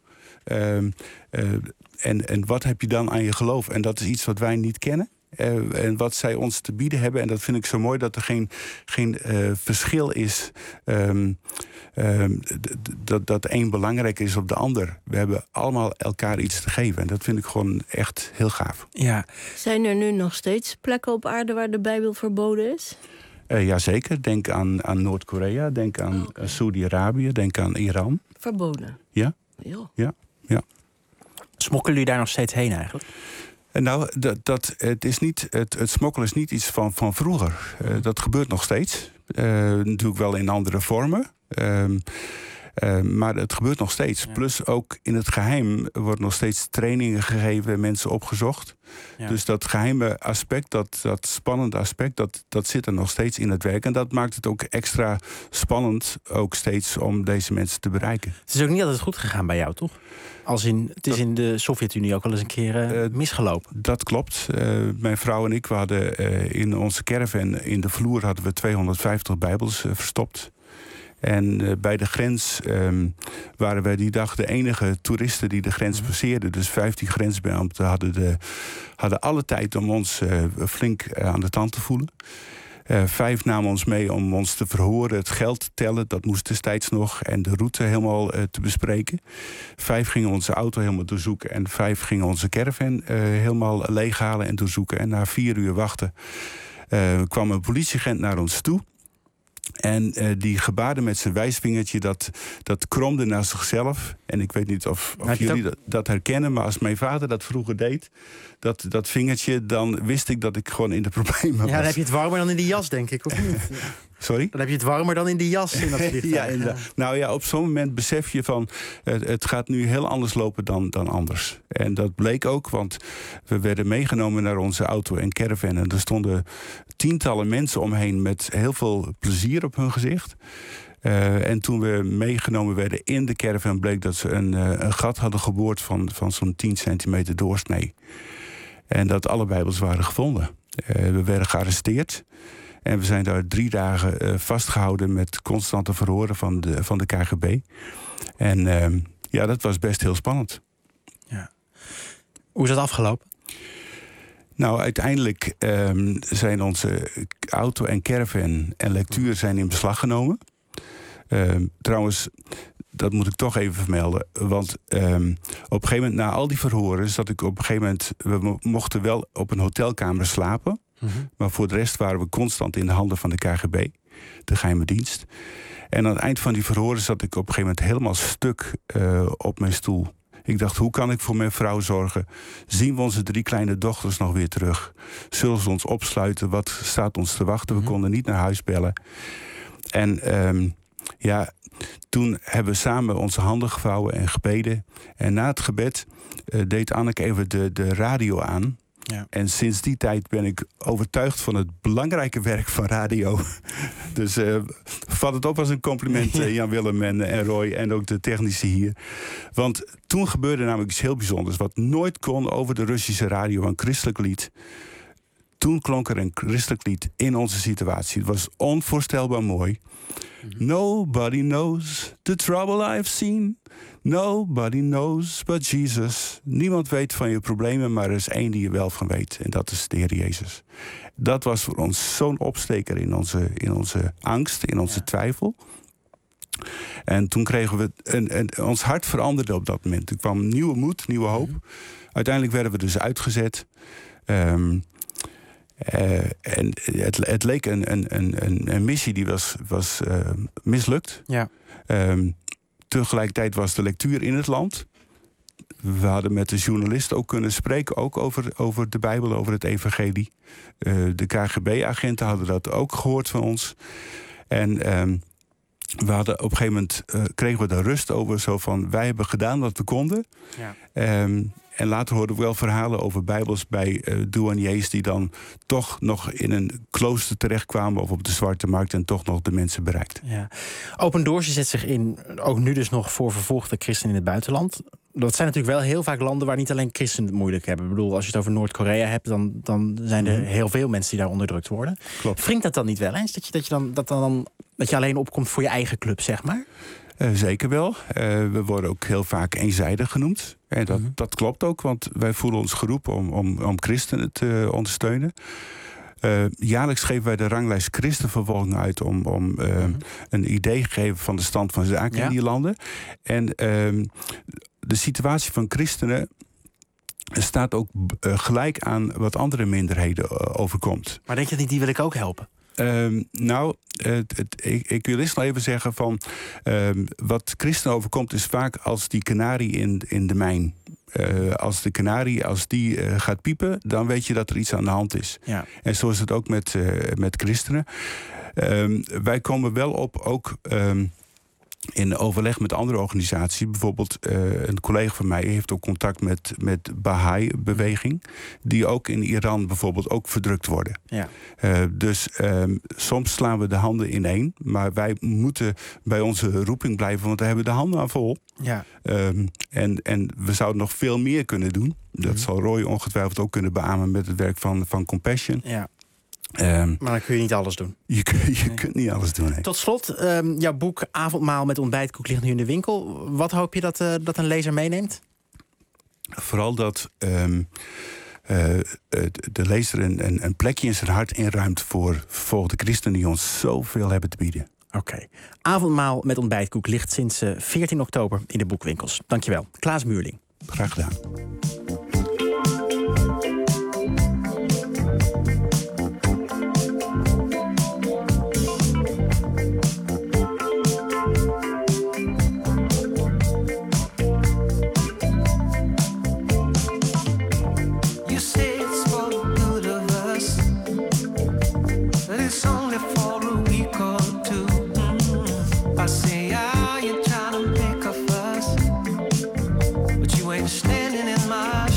En wat heb je dan aan je geloof? En dat is iets wat wij niet kennen. En wat zij ons te bieden hebben. En dat vind ik zo mooi, dat er geen verschil is. Dat een belangrijker is op de ander. We hebben allemaal elkaar iets te geven. En dat vind ik gewoon echt heel gaaf. Ja. Zijn er nu nog steeds plekken op aarde waar de Bijbel verboden is? Jazeker. Denk aan Noord-Korea. Denk aan Saudi-Arabië. Denk aan Iran. Verboden? Ja. Ja. Smokkelen jullie daar nog steeds heen eigenlijk? Nou, het smokkelen is niet iets van vroeger. Dat gebeurt nog steeds. Natuurlijk wel in andere vormen. Maar het gebeurt nog steeds. Ja. Plus ook in het geheim worden nog steeds trainingen gegeven, mensen opgezocht. Ja. Dus dat geheime aspect, dat spannende aspect, dat zit er nog steeds in het werk. En dat maakt het ook extra spannend, ook steeds, om deze mensen te bereiken. Het is ook niet altijd goed gegaan bij jou, toch? Het is in de Sovjet-Unie ook wel eens een keer misgelopen. Dat klopt. Mijn vrouw en ik, we hadden in onze caravan in de vloer hadden we 250 Bijbels verstopt. En bij de grens waren wij die dag de enige toeristen die de grens passeerden. Dus 15 grensbeambten hadden alle tijd om ons flink aan de tand te voelen. 5 namen ons mee om ons te verhoren, het geld te tellen, dat moest destijds nog, en de route helemaal te bespreken. 5 gingen onze auto helemaal doorzoeken en 5 gingen onze caravan helemaal leeghalen en doorzoeken. En na 4 uur wachten kwam een politieagent naar ons toe. En die gebaarde met zijn wijsvingertje, dat kromde naar zichzelf. En ik weet niet of jullie dat herkennen, maar als mijn vader dat vroeger deed, dat vingertje, dan wist ik dat ik gewoon in de problemen was. Ja, dan heb je het warmer dan in die jas, denk ik, of niet? Sorry? Dan heb je het warmer dan in die jas. In dat ja, nou ja, op zo'n moment besef je van, het gaat nu heel anders lopen dan anders. En dat bleek ook, want we werden meegenomen naar onze auto en caravan. En er stonden tientallen mensen omheen met heel veel plezier op hun gezicht. En toen we meegenomen werden in de caravan, bleek dat ze een gat hadden geboord van zo'n 10 centimeter doorsnee. En dat alle Bijbels waren gevonden. We werden gearresteerd. En we zijn daar 3 dagen vastgehouden met constante verhoren van de KGB. En dat was best heel spannend. Ja. Hoe is dat afgelopen? Nou, uiteindelijk zijn onze auto en caravan en lectuur zijn in beslag genomen. Trouwens, dat moet ik toch even vermelden. Want op een gegeven moment, na al die verhoren, zat ik op een gegeven moment, we mochten wel op een hotelkamer slapen. Mm-hmm. Maar voor de rest waren we constant in de handen van de KGB, de geheime dienst. En aan het eind van die verhoren zat ik op een gegeven moment helemaal stuk op mijn stoel. Ik dacht, hoe kan ik voor mijn vrouw zorgen? Zien we onze 3 kleine dochters nog weer terug? Zullen ze ons opsluiten? Wat staat ons te wachten? We konden niet naar huis bellen. En toen hebben we samen onze handen gevouwen en gebeden. En na het gebed deed Anneke even de radio aan. Ja. En sinds die tijd ben ik overtuigd van het belangrijke werk van radio. Dus vat het op als een compliment, Jan-Willem en Roy en ook de technici hier. Want toen gebeurde namelijk iets heel bijzonders. Wat nooit kon over de Russische radio, een christelijk lied. Toen klonk er een christelijk lied in onze situatie. Het was onvoorstelbaar mooi. Nobody knows the trouble I've seen. Nobody knows but Jesus. Niemand weet van je problemen, maar er is één die je wel van weet. En dat is de Heer Jezus. Dat was voor ons zo'n opsteker in onze angst, in onze twijfel. En toen kregen we ons hart veranderde op dat moment. Er kwam nieuwe moed, nieuwe hoop. Uiteindelijk werden we dus uitgezet. En het leek een missie die was mislukt. Ja. Tegelijkertijd was de lectuur in het land. We hadden met de journalisten ook kunnen spreken, ook over de Bijbel, over het evangelie. De KGB-agenten hadden dat ook gehoord van ons. En we hadden op een gegeven moment kregen we de rust over, zo van wij hebben gedaan wat we konden. Ja. En later hoorden we wel verhalen over bijbels bij douaniers die dan toch nog in een klooster terechtkwamen of op de zwarte markt en toch nog de mensen bereikt. Ja. Open Doors zet zich in, ook nu dus nog voor vervolgde christenen in het buitenland. Dat zijn natuurlijk wel heel vaak landen waar niet alleen christenen het moeilijk hebben. Ik bedoel, als je het over Noord-Korea hebt, dan zijn er heel veel mensen die daar onderdrukt worden. Klopt. Wringt dat dan niet wel eens? Dat je alleen opkomt voor je eigen club, zeg maar? Zeker wel. We worden ook heel vaak eenzijdig genoemd. En dat klopt ook, want wij voelen ons geroepen om christenen te ondersteunen. Jaarlijks geven wij de ranglijst christenvervolging uit om een idee te geven van de stand van zaken in die landen. En de situatie van christenen staat ook gelijk aan wat andere minderheden overkomt. Maar denk je niet, die wil ik ook helpen? Ik wil eerst nog even zeggen van wat christenen overkomt is vaak als die kanarie in de mijn. Als de kanarie gaat piepen, dan weet je dat er iets aan de hand is. Ja. En zo is het ook met christenen. Wij komen wel op ook in overleg met andere organisaties. Bijvoorbeeld een collega van mij heeft ook contact met Baha'i-beweging. Die ook in Iran bijvoorbeeld ook verdrukt worden. Ja. Dus soms slaan we de handen ineen. Maar wij moeten bij onze roeping blijven. Want we hebben de handen aan vol. Ja. En we zouden nog veel meer kunnen doen. Dat zal Roy ongetwijfeld ook kunnen beamen met het werk van Compassion. Ja. Maar dan kun je niet alles doen. Je kunt niet alles doen. Nee. Tot slot, jouw boek Avondmaal met ontbijtkoek ligt nu in de winkel. Wat hoop je dat een lezer meeneemt? Vooral dat de lezer een plekje in zijn hart inruimt voor de christenen die ons zoveel hebben te bieden. Oké. Avondmaal met ontbijtkoek ligt sinds 14 oktober in de boekwinkels. Dankjewel. Klaas Muurling. Graag gedaan. Standing in my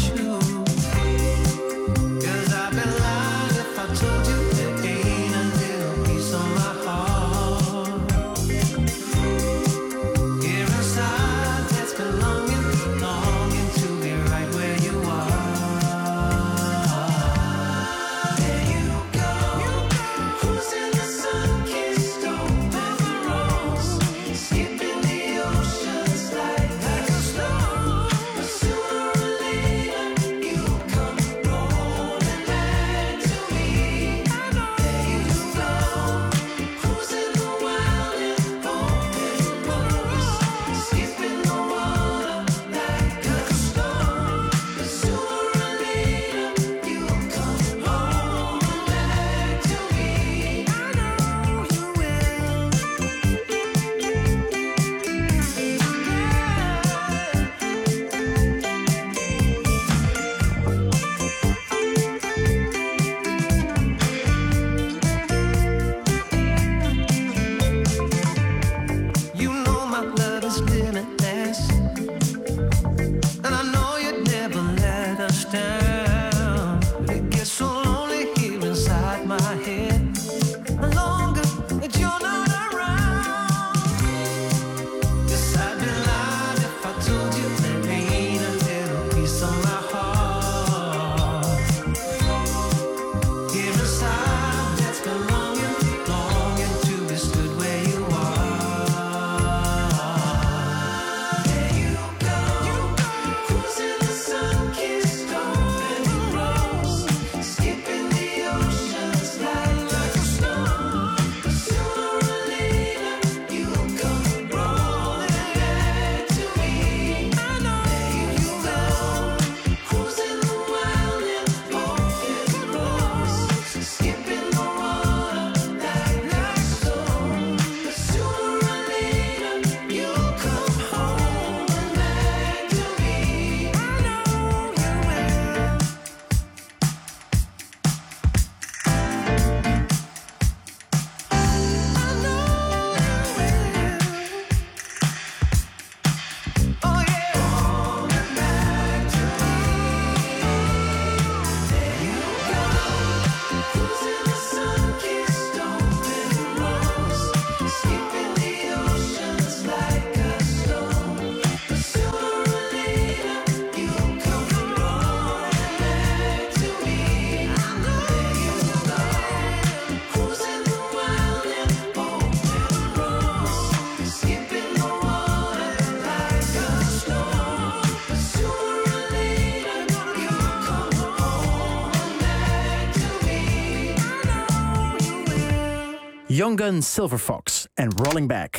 Young Gun, Silver Fox en Rolling Back.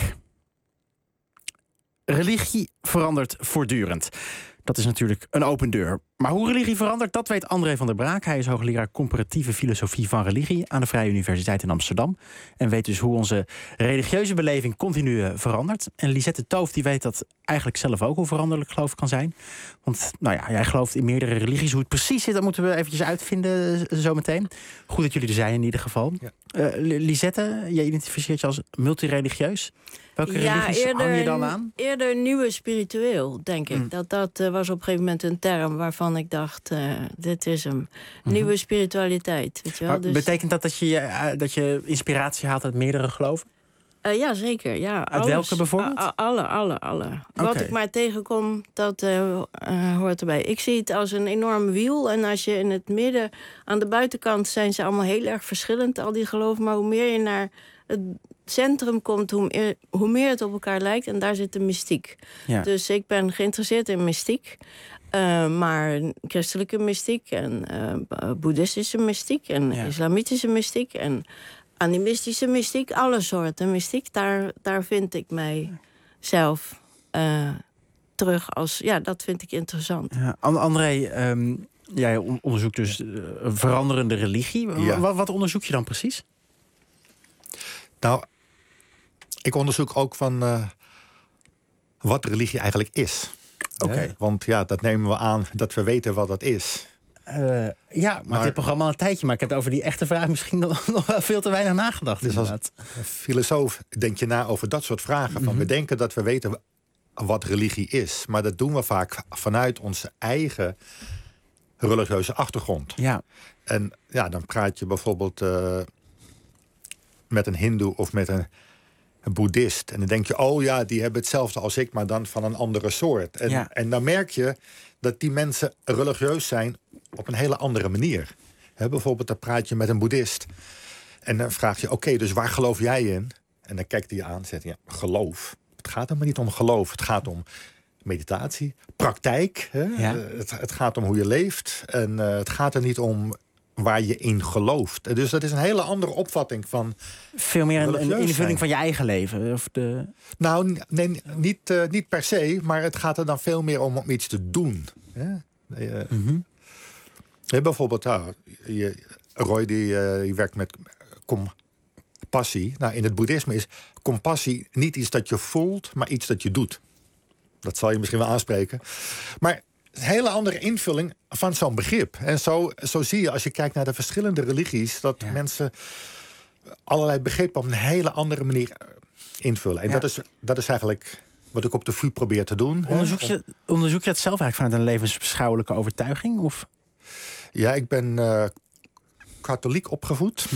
Religie verandert voortdurend. Dat is natuurlijk een open deur. Maar hoe religie verandert, dat weet André van der Braak. Hij is hoogleraar comparatieve filosofie van religie aan de Vrije Universiteit in Amsterdam. En weet dus hoe onze religieuze beleving continu verandert. En Lisette Toof die weet dat eigenlijk zelf ook hoe veranderlijk geloof kan zijn. Want nou ja, jij gelooft in meerdere religies. Hoe het precies zit, dat moeten we eventjes uitvinden zometeen. Goed dat jullie er zijn in ieder geval. Ja. Lisette, jij identificeert je als multireligieus. Welke religies hang je dan aan? Eerder nieuwe spiritueel, denk ik. Dat was op een gegeven moment een term waarvan ik dacht, dit is hem. Nieuwe spiritualiteit, weet je wel. Dus betekent dat je inspiratie haalt uit meerdere geloven? Ja, zeker. Ja, uit welke bijvoorbeeld? Alle. Wat ik maar tegenkom, dat hoort erbij. Ik zie het als een enorm wiel. En als je in het midden, aan de buitenkant zijn ze allemaal heel erg verschillend, al die geloven. Maar hoe meer je naar het centrum komt, hoe meer het op elkaar lijkt. En daar zit de mystiek. Ja. Dus ik ben geïnteresseerd in mystiek. Maar christelijke mystiek en boeddhistische mystiek en islamitische mystiek en animistische mystiek, alle soorten mystiek. Daar vind ik mijzelf terug als, dat vind ik interessant. Ja, André, jij onderzoekt dus een veranderende religie. Ja. Wat onderzoek je dan precies? Nou, ik onderzoek ook van wat religie eigenlijk is. Okay. Want dat nemen we aan dat we weten wat dat is. Maar dit programma al een tijdje. Maar ik heb over die echte vraag misschien nog wel veel te weinig nagedacht. Dus als filosoof denk je na over dat soort vragen. Van we denken dat we weten wat religie is. Maar dat doen we vaak vanuit onze eigen religieuze achtergrond. Ja. En dan praat je bijvoorbeeld met een hindoe of met een boeddhist. En dan denk je, die hebben hetzelfde als ik, maar dan van een andere soort. En dan merk je dat die mensen religieus zijn op een hele andere manier. Bijvoorbeeld, dan praat je met een boeddhist. En dan vraag je, oké, dus waar geloof jij in? En dan kijkt hij je aan en zegt, geloof. Het gaat helemaal niet om geloof. Het gaat om meditatie, praktijk. Het gaat om hoe je leeft. En het gaat er niet om waar je in gelooft. Dus dat is een hele andere opvatting van... Veel meer een invulling van je eigen leven? Of de... Nou, nee, niet per se, maar het gaat er dan veel meer om iets te doen. Bijvoorbeeld, Roy die werkt met compassie. Nou, in het boeddhisme is compassie niet iets dat je voelt, maar iets dat je doet. Dat zal je misschien wel aanspreken. Maar een hele andere invulling van zo'n begrip. En zo zie je, als je kijkt naar de verschillende religies, dat mensen allerlei begrippen op een hele andere manier invullen. En dat is eigenlijk wat ik op de VU probeer te doen. Onderzoek je het zelf eigenlijk vanuit een levensbeschouwelijke overtuiging? Of? Ja, ik ben katholiek opgevoed.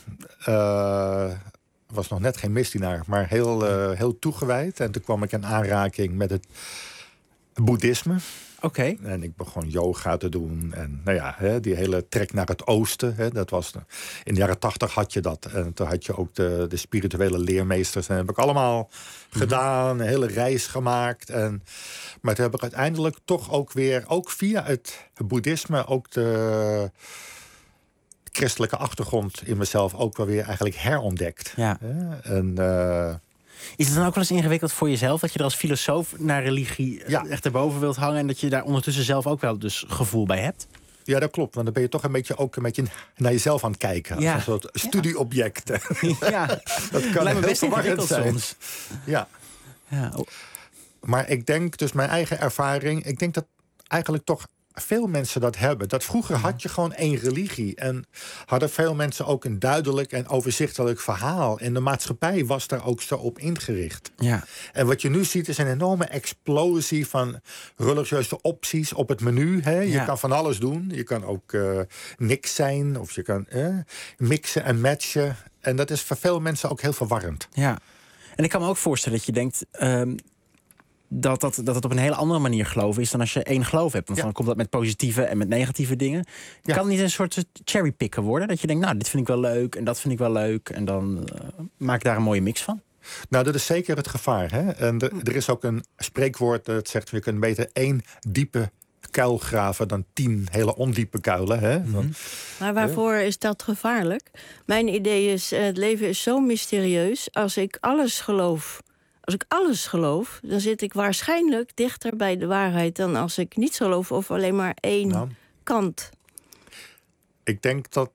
Was nog net geen misdienaar, maar heel toegewijd. En toen kwam ik in aanraking met het boeddhisme. Oké. En ik begon yoga te doen. En die hele trek naar het oosten. Dat was in de jaren 80 had je dat. En toen had je ook de spirituele leermeesters. En dat heb ik allemaal gedaan. Een hele reis gemaakt. Maar toen heb ik uiteindelijk toch ook weer, ook via het boeddhisme, ook de christelijke achtergrond in mezelf ook wel weer eigenlijk herontdekt. Ja. Is het dan ook wel eens ingewikkeld voor jezelf dat je er als filosoof naar religie echt erboven wilt hangen en dat je daar ondertussen zelf ook wel dus gevoel bij hebt? Ja, dat klopt. Want dan ben je toch een beetje naar jezelf aan het kijken. Als een soort studieobject. Dat kan heel verwarrend zijn. Soms. Ja. Maar ik denk, dus mijn eigen ervaring, ik denk dat eigenlijk toch veel mensen dat hebben. Dat vroeger had je gewoon één religie. En hadden veel mensen ook een duidelijk en overzichtelijk verhaal. En de maatschappij was daar ook zo op ingericht. Ja. En wat je nu ziet is een enorme explosie van religieuze opties op het menu. Je kan van alles doen. Je kan ook niks zijn. Of je kan mixen en matchen. En dat is voor veel mensen ook heel verwarrend. Ja. En ik kan me ook voorstellen dat je denkt dat het op een hele andere manier geloven is dan als je één geloof hebt. Want dan komt dat met positieve en met negatieve dingen. Kan het niet een soort cherrypicken worden? Dat je denkt, nou, dit vind ik wel leuk en dat vind ik wel leuk. En dan maak ik daar een mooie mix van. Nou, dat is zeker het gevaar. En er is ook een spreekwoord dat zegt, je kunt beter één diepe kuil graven dan 10 hele ondiepe kuilen. Hè? Maar waarvoor is dat gevaarlijk? Mijn idee is, het leven is zo mysterieus. Als ik alles geloof, dan zit ik waarschijnlijk dichter bij de waarheid dan als ik niets geloof of alleen maar één kant. Ik denk dat,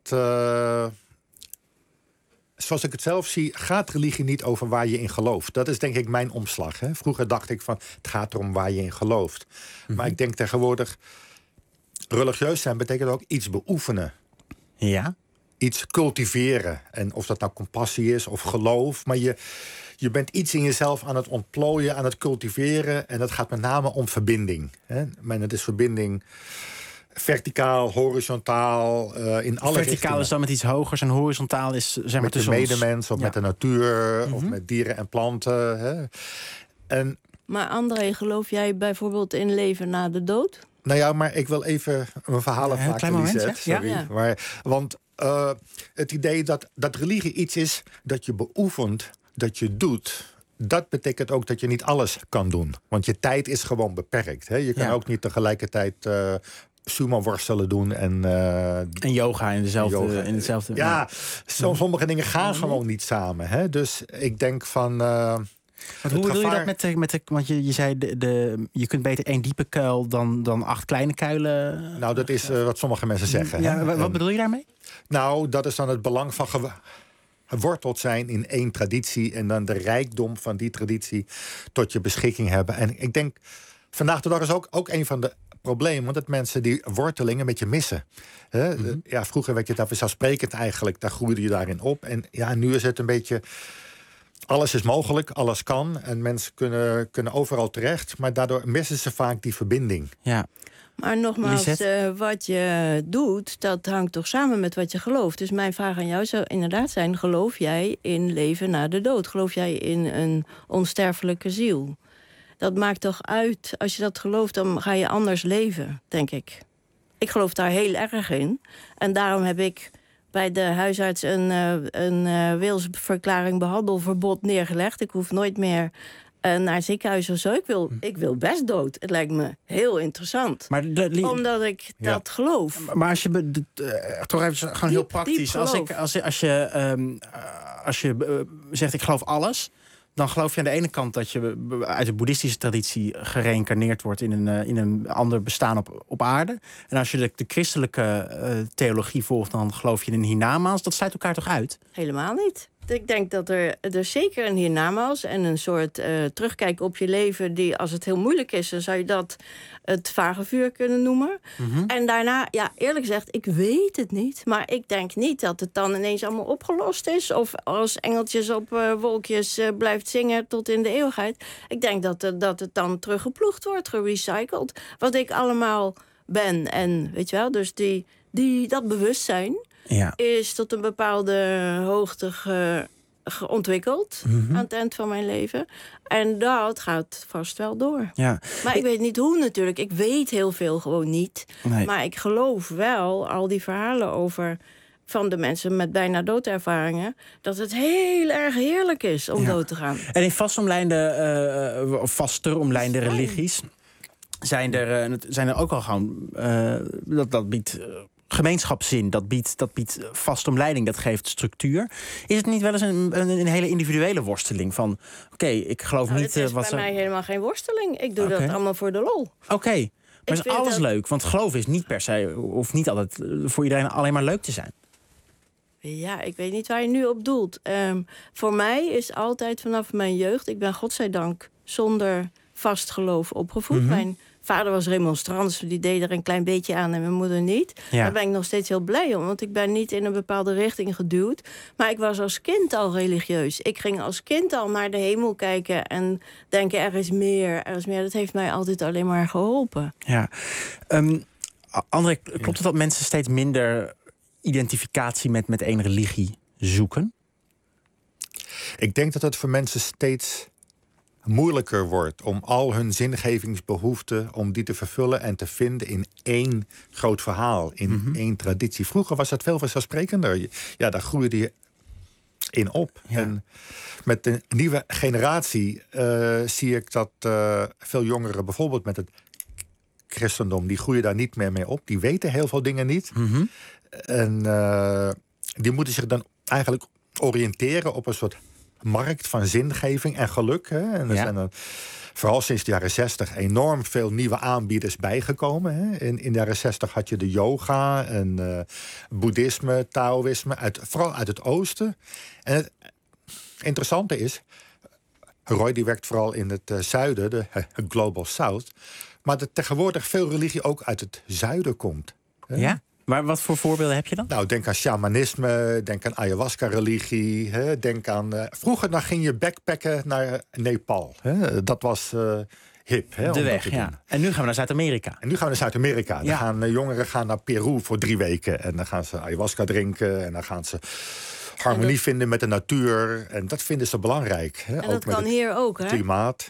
zoals ik het zelf zie, gaat religie niet over waar je in gelooft. Dat is denk ik mijn omslag. Hè? Vroeger dacht ik van, het gaat erom waar je in gelooft. Maar ik denk tegenwoordig, religieus zijn betekent ook iets beoefenen. Ja. Iets cultiveren. En of dat nou compassie is of geloof. Maar je bent iets in jezelf aan het ontplooien, aan het cultiveren. En dat gaat met name om verbinding. Hè? Maar het is verbinding verticaal, horizontaal, in alle richtingen. Verticaal is dan met iets hogers en horizontaal is zeg maar met de medemens of met de natuur of met dieren en planten. Hè? Maar André, geloof jij bijvoorbeeld in leven na de dood? Nou ja, maar ik wil even mijn verhaal afmaken, Lisette. Sorry. Ja. Want het idee dat religie iets is dat je beoefent, dat je doet, dat betekent ook dat je niet alles kan doen. Want je tijd is gewoon beperkt. Hè? Je kan ook niet tegelijkertijd sumo worstelen doen en yoga in hetzelfde. Ja, sommige dingen gaan gewoon niet samen. Hè? Dus ik denk van. Hoe bedoel je dat met de want je zei je kunt beter 1 diepe kuil dan 8 kleine kuilen? Nou, dat is wat sommige mensen zeggen. Ja, wat bedoel je daarmee? Nou, dat is dan het belang van geworteld zijn in 1 traditie en dan de rijkdom van die traditie tot je beschikking hebben. En ik denk, vandaag de dag is ook een van de problemen, dat mensen die worteling een beetje missen. Ja, vroeger werd je daar vanzelfsprekend eigenlijk, daar groeide je daarin op. En ja, nu is het een beetje, alles is mogelijk, alles kan. En mensen kunnen overal terecht, maar daardoor missen ze vaak die verbinding. Ja. Maar nogmaals, wat je doet, dat hangt toch samen met wat je gelooft. Dus mijn vraag aan jou zou inderdaad zijn, geloof jij in leven na de dood? Geloof jij in een onsterfelijke ziel? Dat maakt toch uit, als je dat gelooft, dan ga je anders leven, denk ik. Ik geloof daar heel erg in. En daarom heb ik bij de huisarts een wilsverklaring behandelverbod neergelegd. Ik hoef nooit meer naar het ziekenhuis of zo. Ik wil best dood. Het lijkt me heel interessant. Maar omdat ik dat geloof. Maar als je toch even gewoon heel praktisch. Als je zegt ik geloof alles, dan geloof je aan de ene kant dat je uit de boeddhistische traditie gereïncarneerd wordt in een ander bestaan op aarde. En als je de christelijke theologie volgt, dan geloof je in een hiernamaals. Dat sluit elkaar toch uit? Helemaal niet. Ik denk dat er zeker een hiernamaals en een soort terugkijken op je leven, die als het heel moeilijk is, dan zou je dat het vage vuur kunnen noemen. En daarna, ja, eerlijk gezegd, ik weet het niet. Maar ik denk niet dat het dan ineens allemaal opgelost is. Of als engeltjes op wolkjes blijft zingen tot in de eeuwigheid. Ik denk dat het dan teruggeploegd wordt, gerecycled. Wat ik allemaal ben. En weet je wel, dus dat bewustzijn is tot een bepaalde hoogte geontwikkeld aan het eind van mijn leven. En dat gaat vast wel door. Ja. Maar ik weet niet hoe natuurlijk. Ik weet heel veel gewoon niet. Nee. Maar ik geloof wel al die verhalen over van de mensen met bijna doodervaringen, dat het heel erg heerlijk is om dood te gaan. En in vaster omlijnde religies zijn er ook al gewoon dat biedt gemeenschapszin, dat biedt vastomleiding, dat geeft structuur. Is het niet wel eens een hele individuele worsteling van, oké, ik geloof niet het is bij mij helemaal geen worsteling. Ik doe dat allemaal voor de lol. Oké. Maar is alles leuk? Want geloof is niet per se, of niet altijd voor iedereen alleen maar leuk te zijn. Ja, ik weet niet waar je nu op doelt. Voor mij is altijd vanaf mijn jeugd, ik ben godzijdank zonder vast geloof opgevoed. Mijn vader was remonstrant, die deed er een klein beetje aan en mijn moeder niet. Ja. Daar ben ik nog steeds heel blij om, want ik ben niet in een bepaalde richting geduwd. Maar ik was als kind al religieus. Ik ging als kind al naar de hemel kijken en denken, er is meer. Dat heeft mij altijd alleen maar geholpen. Ja. André, klopt het dat mensen steeds minder identificatie met één religie zoeken? Ik denk dat het voor mensen steeds moeilijker wordt om al hun zingevingsbehoeften, om die te vervullen en te vinden in één groot verhaal, in één traditie. Vroeger was dat veel vanzelfsprekender. Ja, daar groeide je in op. Ja. En met de nieuwe generatie zie ik dat veel jongeren bijvoorbeeld met het christendom, die groeien daar niet meer mee op. Die weten heel veel dingen niet. En die moeten zich dan eigenlijk oriënteren op een soort markt van zingeving en geluk. Hè? En er zijn er vooral sinds de jaren 60 enorm veel nieuwe aanbieders bijgekomen. Hè? In de jaren 60 had je de yoga en boeddhisme, taoïsme, vooral uit het oosten. En het interessante is, Roy die werkt vooral in het zuiden, de Global South. Maar dat tegenwoordig veel religie ook uit het zuiden komt. Hè? Ja? Maar wat voor voorbeelden heb je dan? Nou, denk aan shamanisme, denk aan ayahuasca-religie. Denk aan... vroeger dan ging je backpacken naar Nepal. Hè? Dat was hip. Hè, de weg, ja. En nu gaan we naar Zuid-Amerika. Dan gaan jongeren gaan naar Peru voor 3 weken. En dan gaan ze ayahuasca drinken. En dan gaan ze harmonie vinden met de natuur. En dat vinden ze belangrijk. Hè? En dat kan hier ook, hè? Klimaat.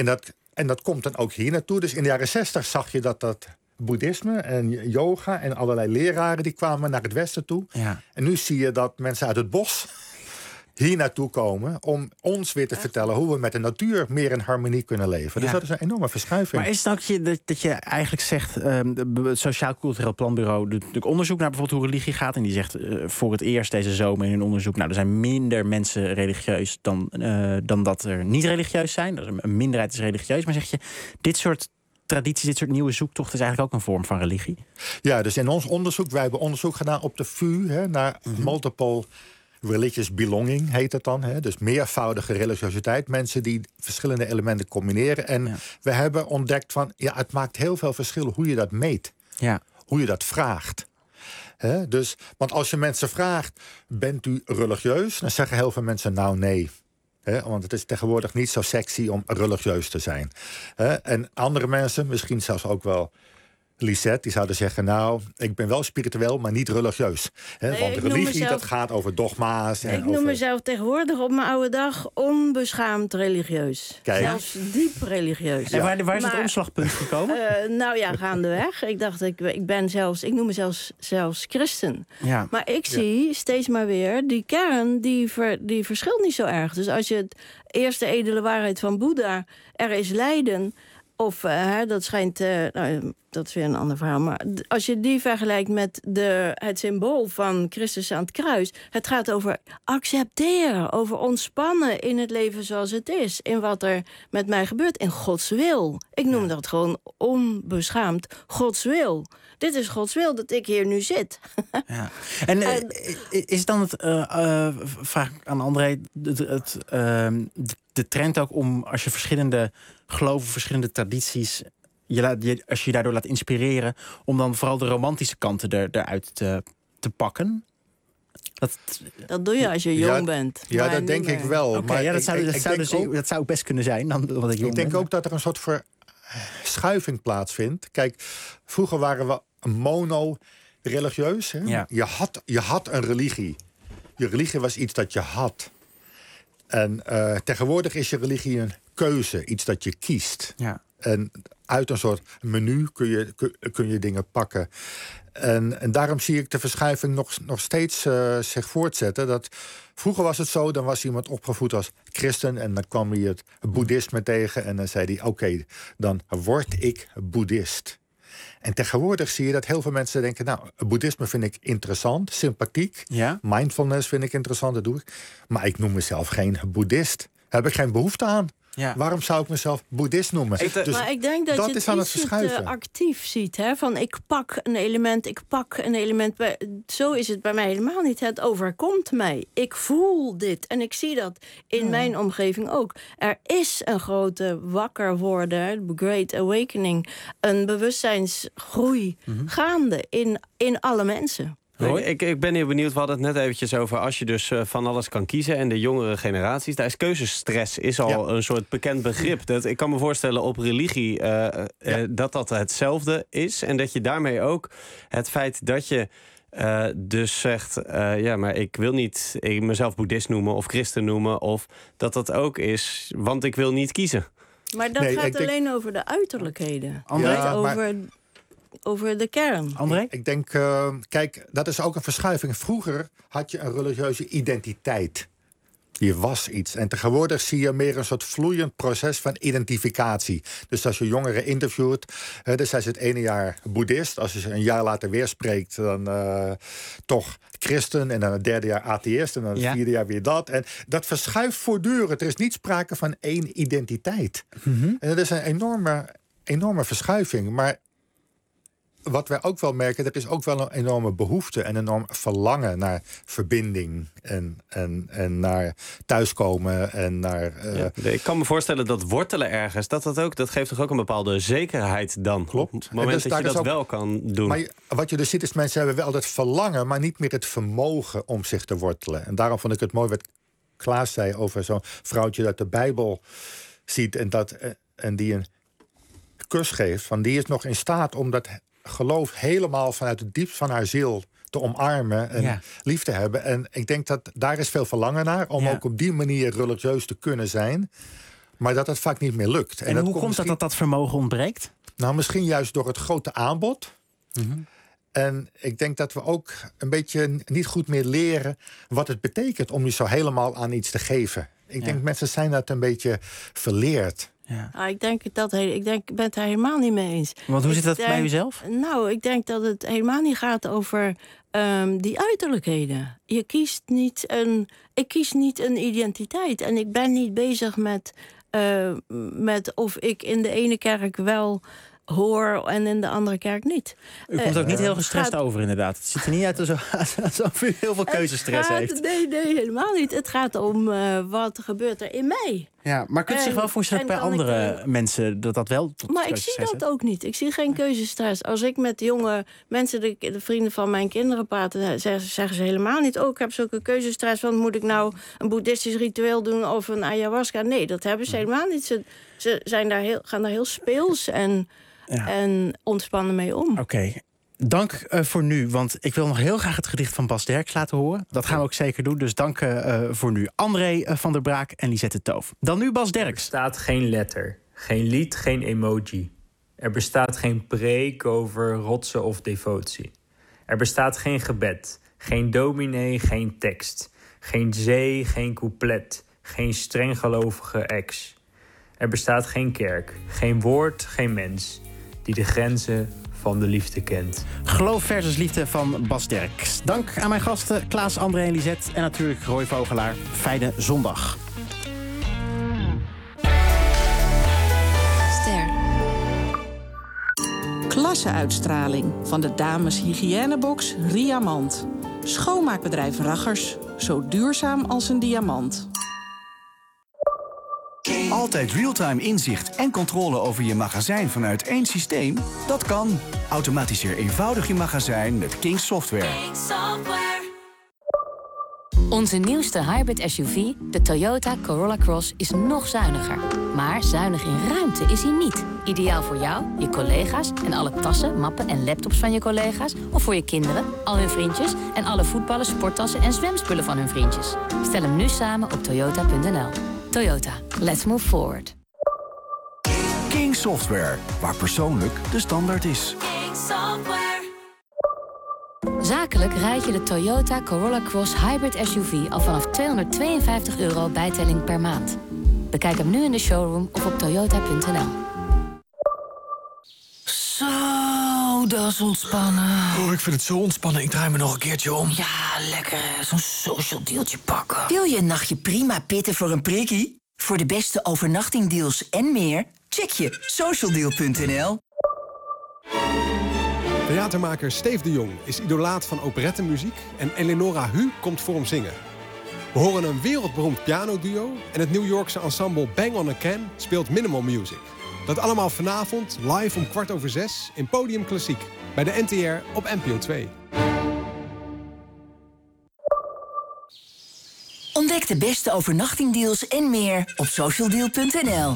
En dat komt dan ook hier naartoe. Dus in de jaren 60 zag je dat boeddhisme en yoga en allerlei leraren die kwamen naar het westen toe. Ja. En nu zie je dat mensen uit het bos hier naartoe komen om ons weer te vertellen hoe we met de natuur meer in harmonie kunnen leven. Dus dat is een enorme verschuiving. Maar is het ook dat je eigenlijk zegt, het Sociaal Cultureel Planbureau doet natuurlijk onderzoek naar bijvoorbeeld hoe religie gaat. En die zegt voor het eerst deze zomer in een onderzoek, nou, er zijn minder mensen religieus dan dat er niet religieus zijn. Dus een minderheid is religieus. Maar zeg je, dit soort tradities, dit soort nieuwe zoektochten is eigenlijk ook een vorm van religie? Ja, dus in ons onderzoek, wij hebben onderzoek gedaan op de VU, hè, naar multiple religious belonging heet het dan. Hè? Dus meervoudige religiositeit. Mensen die verschillende elementen combineren. En we hebben ontdekt van, het maakt heel veel verschil hoe je dat meet. Ja. Hoe je dat vraagt. Dus, want als je mensen vraagt, bent u religieus? Dan zeggen heel veel mensen, nou nee. Want het is tegenwoordig niet zo sexy om religieus te zijn. En andere mensen, misschien zelfs ook wel Lisette, die zouden zeggen, nou, ik ben wel spiritueel, maar niet religieus. Want religie, dat gaat over dogma's. Ik noem mezelf tegenwoordig op mijn oude dag onbeschaamd religieus. Kijk. Zelfs diep religieus. En waar is het omslagpunt gekomen? Gaandeweg. Ik dacht, ik noem mezelf zelfs christen. Ja. Maar ik zie steeds maar weer, die kern, die verschilt niet zo erg. Dus als je het eerste edele waarheid van Boeddha, er is lijden, of dat schijnt, dat is weer een ander verhaal. Maar als je die vergelijkt met het symbool van Christus aan het kruis, het gaat over accepteren, over ontspannen in het leven zoals het is, in wat er met mij gebeurt, in Gods wil. Ik noem dat gewoon onbeschaamd Gods wil. Dit is Gods wil dat ik hier nu zit. Ja. En is dan vraag ik aan André, de trend ook om, als je verschillende geloven, verschillende tradities, als je je daardoor laat inspireren, om dan vooral de romantische kanten eruit te pakken? Dat doe je als je jong bent. Ja, dat denk ik wel. Okay, maar dat zou best kunnen zijn. Ik denk ook dat er een soort verschuiving plaatsvindt. Kijk, vroeger waren we mono-religieus. Ja. Je had een religie. Je religie was iets dat je had. En tegenwoordig is je religie een keuze, iets dat je kiest. Ja. En uit een soort menu kun je dingen pakken. En daarom zie ik de verschuiving nog steeds zich voortzetten. Dat vroeger was het zo, dan was iemand opgevoed als christen en dan kwam hij het boeddhisme tegen en dan zei hij, oké, dan word ik boeddhist. En tegenwoordig zie je dat heel veel mensen denken, nou, boeddhisme vind ik interessant, sympathiek. Ja? Mindfulness vind ik interessant, dat doe ik. Maar ik noem mezelf geen boeddhist. Daar heb ik geen behoefte aan. Ja. Waarom zou ik mezelf boeddhist noemen? Maar ik denk dat je het actief ziet. Hè? Van ik pak een element. Zo is het bij mij helemaal niet. Het overkomt mij. Ik voel dit. En ik zie dat in mijn omgeving ook. Er is een grote wakker worden, Great Awakening. Een bewustzijnsgroei gaande in alle mensen. Ik ben heel benieuwd, we hadden het net eventjes over, als je dus van alles kan kiezen en de jongere generaties, daar is keuzestress al een soort bekend begrip. Ik kan me voorstellen op religie dat hetzelfde is en dat je daarmee ook het feit dat je dus zegt, maar ik wil niet mezelf boeddhist noemen of christen noemen, of dat ook is, want ik wil niet kiezen. Maar dat gaat alleen over de uiterlijkheden. Over de kern. André? Ik denk, kijk, dat is ook een verschuiving. Vroeger had je een religieuze identiteit. Je was iets. En tegenwoordig zie je meer een soort vloeiend proces van identificatie. Dus als je jongeren interviewt, dan zijn ze het ene jaar boeddhist. Als je ze een jaar later weer spreekt, dan toch christen. En dan het derde jaar atheïst. En dan het vierde jaar weer dat. En dat verschuift voortdurend. Er is niet sprake van één identiteit. En dat is een enorme verschuiving. Maar wat wij ook wel merken, dat is ook wel een enorme behoefte en een enorm verlangen naar verbinding en naar thuiskomen en naar. Ik kan me voorstellen dat wortelen ergens, dat geeft toch ook een bepaalde zekerheid dan. Klopt. Op het moment dat je dat wel kan doen. Maar wat je dus ziet is, mensen hebben wel het verlangen, maar niet meer het vermogen om zich te wortelen. En daarom vond ik het mooi wat Klaas zei over zo'n vrouwtje dat de Bijbel ziet en die een kus geeft. Van die is nog in staat om dat geloof helemaal vanuit het diepst van haar ziel te omarmen en lief te hebben. En ik denk dat daar is veel verlangen naar, om ook op die manier religieus te kunnen zijn. Maar dat het vaak niet meer lukt. En hoe komt het dat vermogen ontbreekt? Nou, misschien juist door het grote aanbod. En ik denk dat we ook een beetje niet goed meer leren wat het betekent om je zo helemaal aan iets te geven. Ik denk mensen zijn dat een beetje verleerd. Ik ben het daar helemaal niet mee eens. Want hoe zit dat bij uzelf? Nou, ik denk dat het helemaal niet gaat over die uiterlijkheden. Ik kies niet een identiteit. En ik ben niet bezig met of ik in de ene kerk wel hoor en in de andere kerk niet. U komt ook niet heel gestrest over, inderdaad. Het ziet er niet uit alsof u heel veel keuzestress heeft. Nee, helemaal niet. Het gaat om wat gebeurt er in mij. Ja, maar kunt u zich wel voorstellen bij andere mensen dat wel tot maar ik zie dat ook niet. Ik zie geen keuzestress. Als ik met jonge mensen, de vrienden van mijn kinderen praten, zeggen ze helemaal niet, ik heb zulke keuzestress, want moet ik nou een boeddhistisch ritueel doen of een ayahuasca? Nee, dat hebben ze helemaal niet. Ze gaan daar heel speels en ontspannen mee om. Oké. Dank voor nu, want ik wil nog heel graag het gedicht van Bas Derks laten horen. Dat gaan we ook zeker doen, dus dank voor nu. André van der Braak en Lisette Toof. Dan nu Bas Derks. Er bestaat geen letter, geen lied, geen emoji. Er bestaat geen preek over rotsen of devotie. Er bestaat geen gebed, geen dominee, geen tekst. Geen zee, geen couplet, geen strenggelovige ex. Er bestaat geen kerk, geen woord, geen mens die de grenzen van de liefde kent. Geloof versus liefde van Bas Derks. Dank aan mijn gasten Klaas, André en Lisette en natuurlijk Roy Vogelaar. Fijne zondag. Ster. Klasseuitstraling van de dames hygiënebox Riamant. Schoonmaakbedrijf Raggers, zo duurzaam als een diamant. Altijd real-time inzicht en controle over je magazijn vanuit één systeem? Dat kan. Automatiseer eenvoudig je magazijn met King Software. Onze nieuwste hybrid SUV, de Toyota Corolla Cross, is nog zuiniger. Maar zuinig in ruimte is hij niet. Ideaal voor jou, je collega's en alle tassen, mappen en laptops van je collega's. Of voor je kinderen, al hun vriendjes en alle voetballen, sporttassen en zwemspullen van hun vriendjes. Stel hem nu samen op toyota.nl. Toyota, let's move forward. King Software, waar persoonlijk de standaard is. Zakelijk rijd je de Toyota Corolla Cross Hybrid SUV al vanaf €252 bijtelling per maand. Bekijk hem nu in de showroom of op toyota.nl. Zo, dat is ontspannen. Oh, ik vind het zo ontspannen. Ik draai me nog een keertje om. Ja, lekker. Zo'n social dealtje pakken. Wil je een nachtje prima pitten voor een prikkie? Voor de beste overnachtingdeals en meer, check je socialdeal.nl. Theatermaker Steve de Jong is idolaat van operettenmuziek en Eleonora Hu komt voor hem zingen. We horen een wereldberoemd pianoduo en het New Yorkse ensemble Bang on a Can speelt minimal music. Dat allemaal vanavond live om 6:15 in Podium Klassiek bij de NTR op NPO 2. Ontdek de beste overnachtingdeals en meer op socialdeal.nl.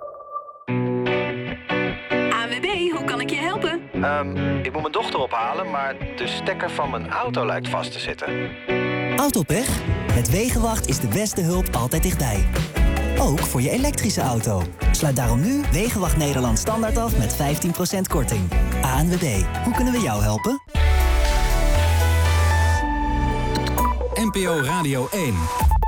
ANWB, hoe kan ik je helpen? Ik moet mijn dochter ophalen, maar de stekker van mijn auto lijkt vast te zitten. Autopech? Met Wegenwacht is de beste hulp altijd dichtbij. Ook voor je elektrische auto. Sluit daarom nu Wegenwacht Nederland standaard af met 15% korting. ANWB, hoe kunnen we jou helpen? NPO Radio 1.